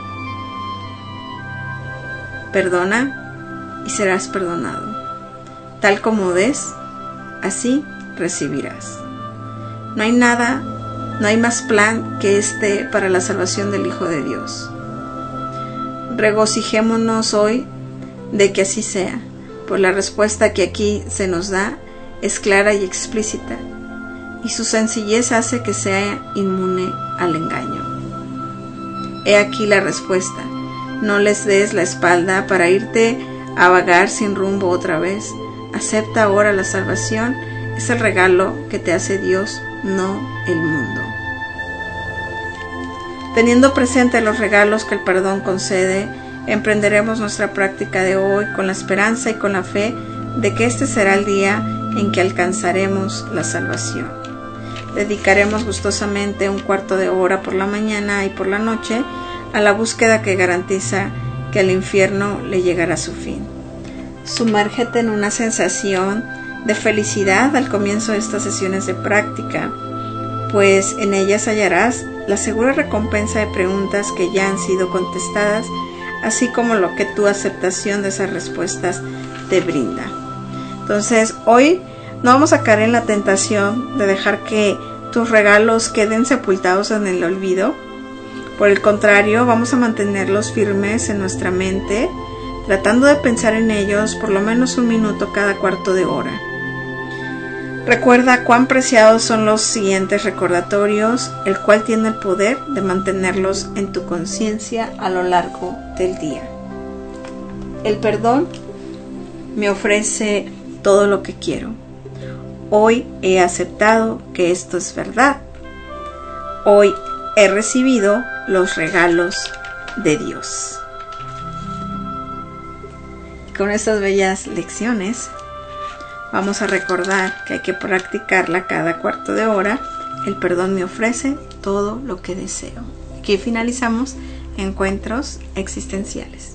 Perdona y serás perdonado. Tal como des, así recibirás. No hay nada, no hay más plan que este para la salvación del Hijo de Dios. Regocijémonos hoy de que así sea, pues la respuesta que aquí se nos da es clara y explícita, y su sencillez hace que sea inmune al engaño. He aquí la respuesta. No les des la espalda para irte a vagar sin rumbo otra vez. Acepta ahora la salvación. Es el regalo que te hace Dios, no el mundo. Teniendo presente los regalos que el perdón concede, emprenderemos nuestra práctica de hoy con la esperanza y con la fe de que este será el día en que alcanzaremos la salvación. Dedicaremos gustosamente un cuarto de hora por la mañana y por la noche a la búsqueda que garantiza que el infierno le llegará a su fin. Sumérgete en una sensación de felicidad al comienzo de estas sesiones de práctica, pues en ellas hallarás la segura recompensa de preguntas que ya han sido contestadas, así como lo que tu aceptación de esas respuestas te brinda. Entonces, hoy no vamos a caer en la tentación de dejar que tus regalos queden sepultados en el olvido. Por el contrario, vamos a mantenerlos firmes en nuestra mente, tratando de pensar en ellos por lo menos un minuto cada cuarto de hora. Recuerda cuán preciados son los siguientes recordatorios, el cual tiene el poder de mantenerlos en tu conciencia a lo largo del día. El perdón me ofrece todo lo que quiero. Hoy he aceptado que esto es verdad. Hoy he recibido los regalos de Dios. Con estas bellas lecciones vamos a recordar que hay que practicarla cada cuarto de hora. El perdón me ofrece todo lo que deseo. Aquí finalizamos Encuentros Existenciales.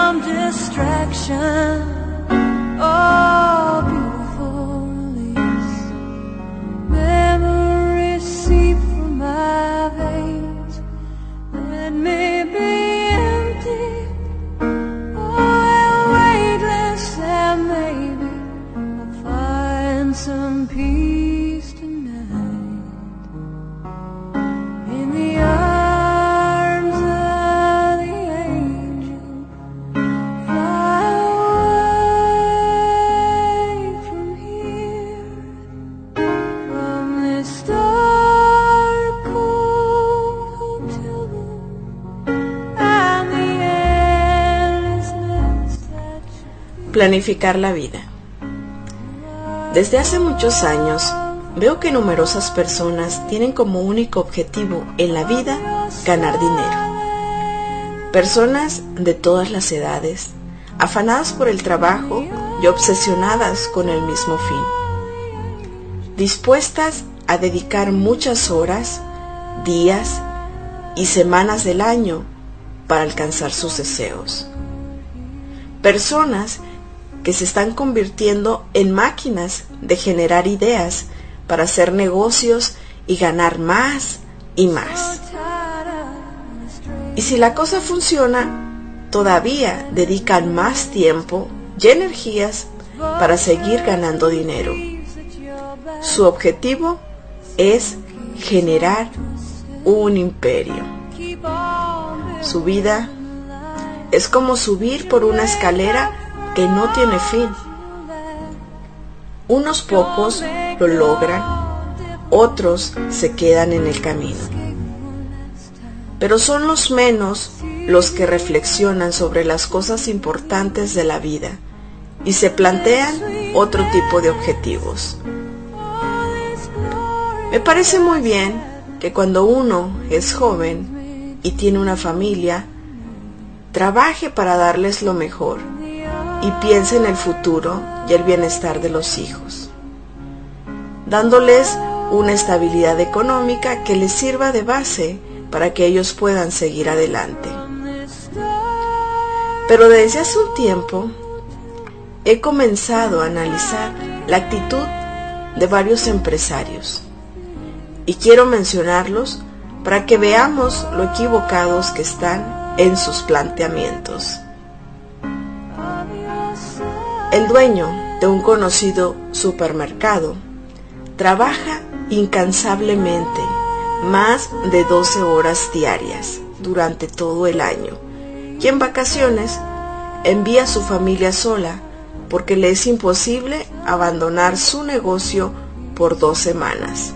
some distraction. Oh, beautiful release. Memories seep from my veins. Let me be empty. Oh, weightless, and maybe I'll find some peace tonight. In the arms of the angel, fly away from here, from this dark, cold hotel room, and the endlessness that Planificar la vida. Desde hace muchos años veo que numerosas personas tienen como único objetivo en la vida ganar dinero. Personas de todas las edades, afanadas por el trabajo y obsesionadas con el mismo fin, dispuestas a dedicar muchas horas, días y semanas del año para alcanzar sus deseos. Personas que se están convirtiendo en máquinas de generar ideas para hacer negocios y ganar más y más. Y si la cosa funciona, todavía dedican más tiempo y energías para seguir ganando dinero. Su objetivo es generar un imperio. Su vida es como subir por una escalera que no tiene fin. Unos pocos lo logran, otros se quedan en el camino. Pero son los menos los que reflexionan sobre las cosas importantes de la vida y se plantean otro tipo de objetivos. Me parece muy bien que cuando uno es joven y tiene una familia, trabaje para darles lo mejor y piense en el futuro y el bienestar de los hijos, dándoles una estabilidad económica que les sirva de base para que ellos puedan seguir adelante. Pero desde hace un tiempo he comenzado a analizar la actitud de varios empresarios y quiero mencionarlos para que veamos lo equivocados que están en sus planteamientos. El dueño de un conocido supermercado trabaja incansablemente más de 12 horas diarias durante todo el año y en vacaciones envía a su familia sola porque le es imposible abandonar su negocio por 2 semanas.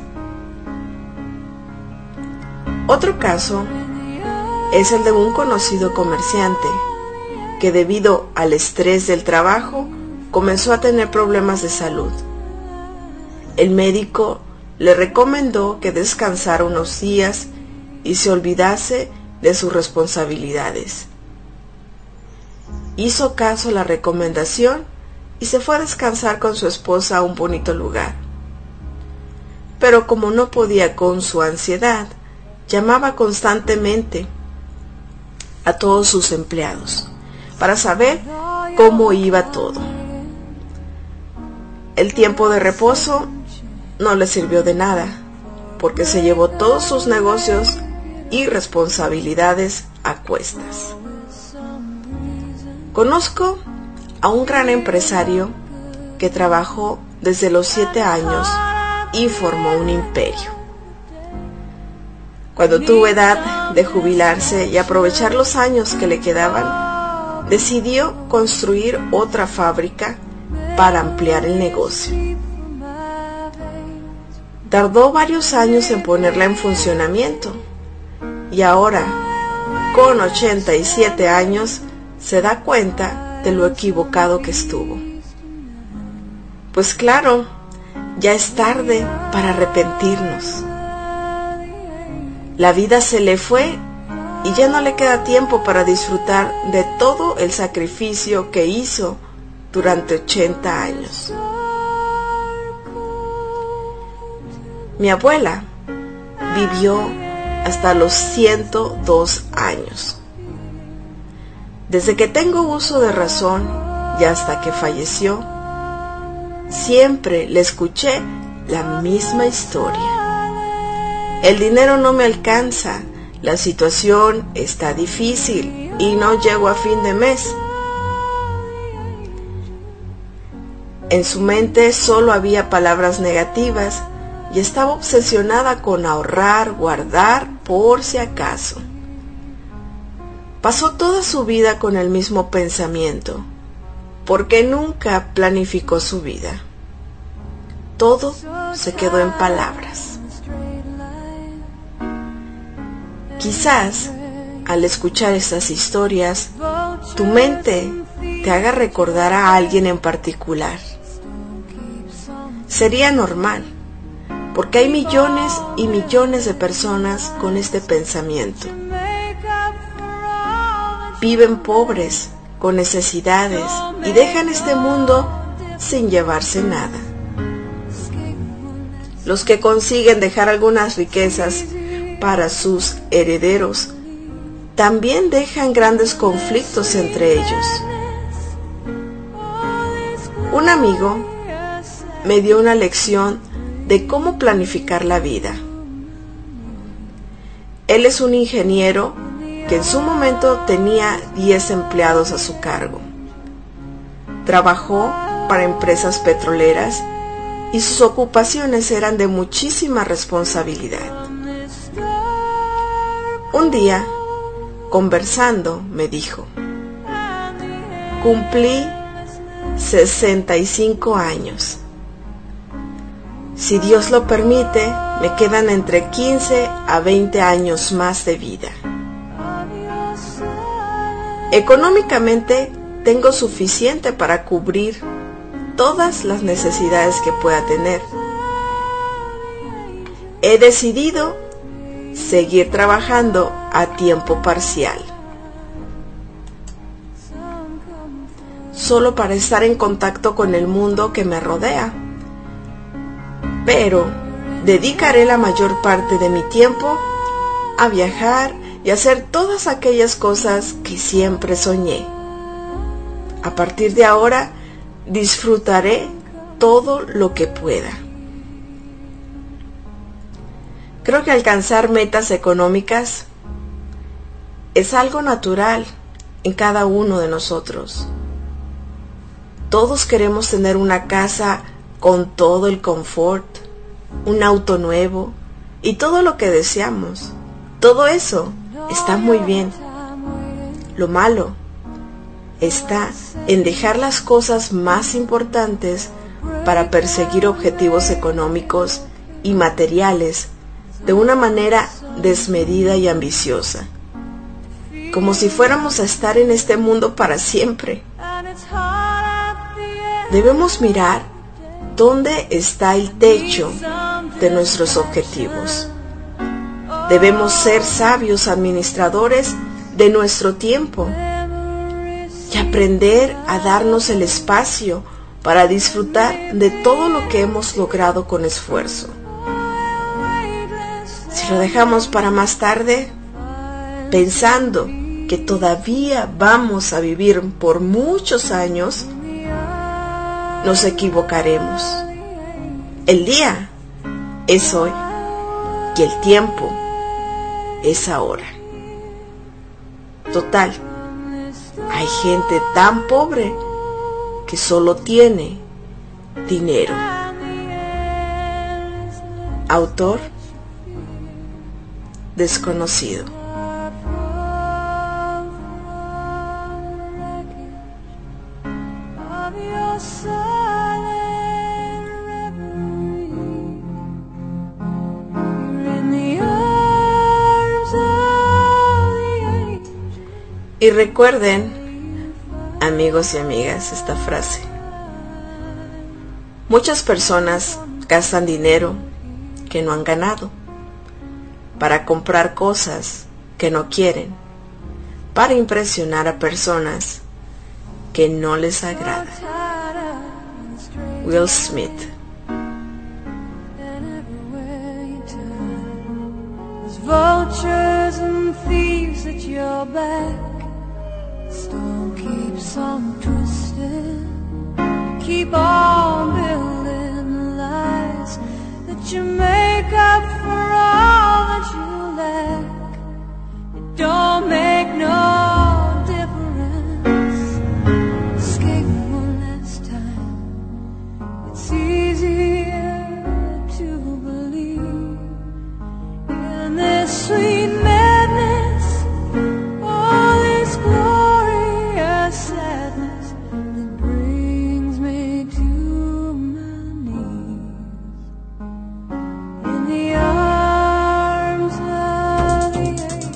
Otro caso es el de un conocido comerciante que debido al estrés del trabajo comenzó a tener problemas de salud. El médico le recomendó que descansara unos días y se olvidase de sus responsabilidades. Hizo caso a la recomendación y se fue a descansar con su esposa a un bonito lugar. Pero como no podía con su ansiedad, llamaba constantemente a todos sus empleados para saber cómo iba todo. El tiempo de reposo no le sirvió de nada, porque se llevó todos sus negocios y responsabilidades a cuestas. Conozco a un gran empresario que trabajó desde los 7 años y formó un imperio. Cuando tuvo edad de jubilarse y aprovechar los años que le quedaban, decidió construir otra fábrica para ampliar el negocio. Tardó varios años en ponerla en funcionamiento y ahora, con 87 años, se da cuenta de lo equivocado que estuvo. Pues claro, ya es tarde para arrepentirnos. La vida se le fue y ya no le queda tiempo para disfrutar de todo el sacrificio que hizo durante 80 años. Mi abuela vivió hasta los 102 años. Desde que tengo uso de razón y hasta que falleció, siempre le escuché la misma historia. El dinero no me alcanza, la situación está difícil y no llego a fin de mes. En su mente solo había palabras negativas y estaba obsesionada con ahorrar, guardar por si acaso. Pasó toda su vida con el mismo pensamiento, porque nunca planificó su vida. Todo se quedó en palabras. Quizás, al escuchar estas historias, tu mente te haga recordar a alguien en particular. Sería normal, porque hay millones y millones de personas con este pensamiento. Viven pobres, con necesidades, y dejan este mundo sin llevarse nada. Los que consiguen dejar algunas riquezas para sus herederos, también dejan grandes conflictos entre ellos. Un amigo me dio una lección de cómo planificar la vida. Él es un ingeniero que en su momento tenía 10 empleados a su cargo. Trabajó para empresas petroleras y sus ocupaciones eran de muchísima responsabilidad. Un día, conversando, me dijo: cumplí 65 años. Si Dios lo permite, me quedan entre 15 a 20 años más de vida. Económicamente, tengo suficiente para cubrir todas las necesidades que pueda tener. He decidido seguir trabajando a tiempo parcial, solo para estar en contacto con el mundo que me rodea. Pero dedicaré la mayor parte de mi tiempo a viajar y hacer todas aquellas cosas que siempre soñé. A partir de ahora, disfrutaré todo lo que pueda. Creo que alcanzar metas económicas es algo natural en cada uno de nosotros. Todos queremos tener una casa con todo el confort, un auto nuevo y todo lo que deseamos. Todo eso está muy bien. Lo malo está en dejar las cosas más importantes para perseguir objetivos económicos y materiales de una manera desmedida y ambiciosa, como si fuéramos a estar en este mundo para siempre. Debemos mirar dónde está el techo de nuestros objetivos. Debemos ser sabios administradores de nuestro tiempo y aprender a darnos el espacio para disfrutar de todo lo que hemos logrado con esfuerzo. Si lo dejamos para más tarde, pensando que todavía vamos a vivir por muchos años, nos equivocaremos. El día es hoy y el tiempo es ahora. Total, hay gente tan pobre que solo tiene dinero. Autor desconocido. Y recuerden, amigos y amigas, esta frase. Muchas personas gastan dinero que no han ganado para comprar cosas que no quieren, para impresionar a personas que no les agrada. Will Smith. Vultures and thieves at your back, storm keeps on twisting. Keep on building lies that you make up for all that you lack. It don't make no difference. Escape one last time. It's easier to believe in this sweet madness, all this glorious sadness that brings me to my knees in the arms of the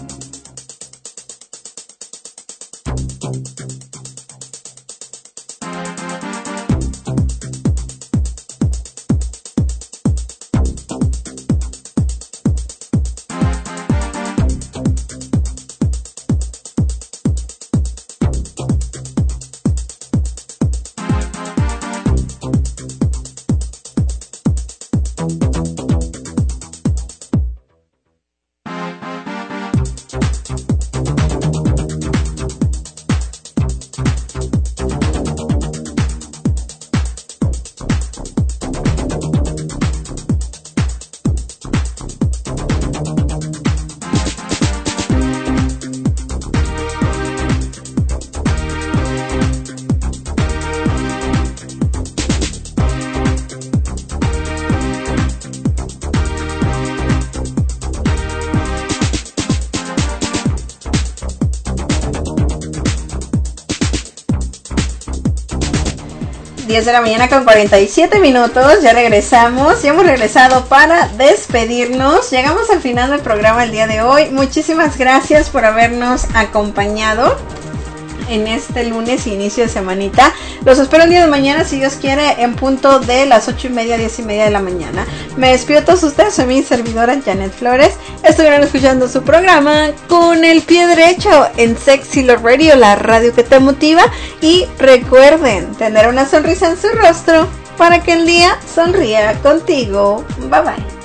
de la mañana con 47 minutos, ya regresamos, ya hemos regresado para despedirnos, llegamos al final del programa el día de hoy, muchísimas gracias por habernos acompañado en este lunes inicio de semanita. Los espero el día de mañana, si Dios quiere, en punto de las 8:30, 10:30 de la mañana. Me despido a todos ustedes, soy mi servidora Janet Flores. Estuvieron escuchando su programa Con el Pie Derecho en Sexy Love Radio, la radio que te motiva. Y recuerden tener una sonrisa en su rostro para que el día sonría contigo. Bye bye.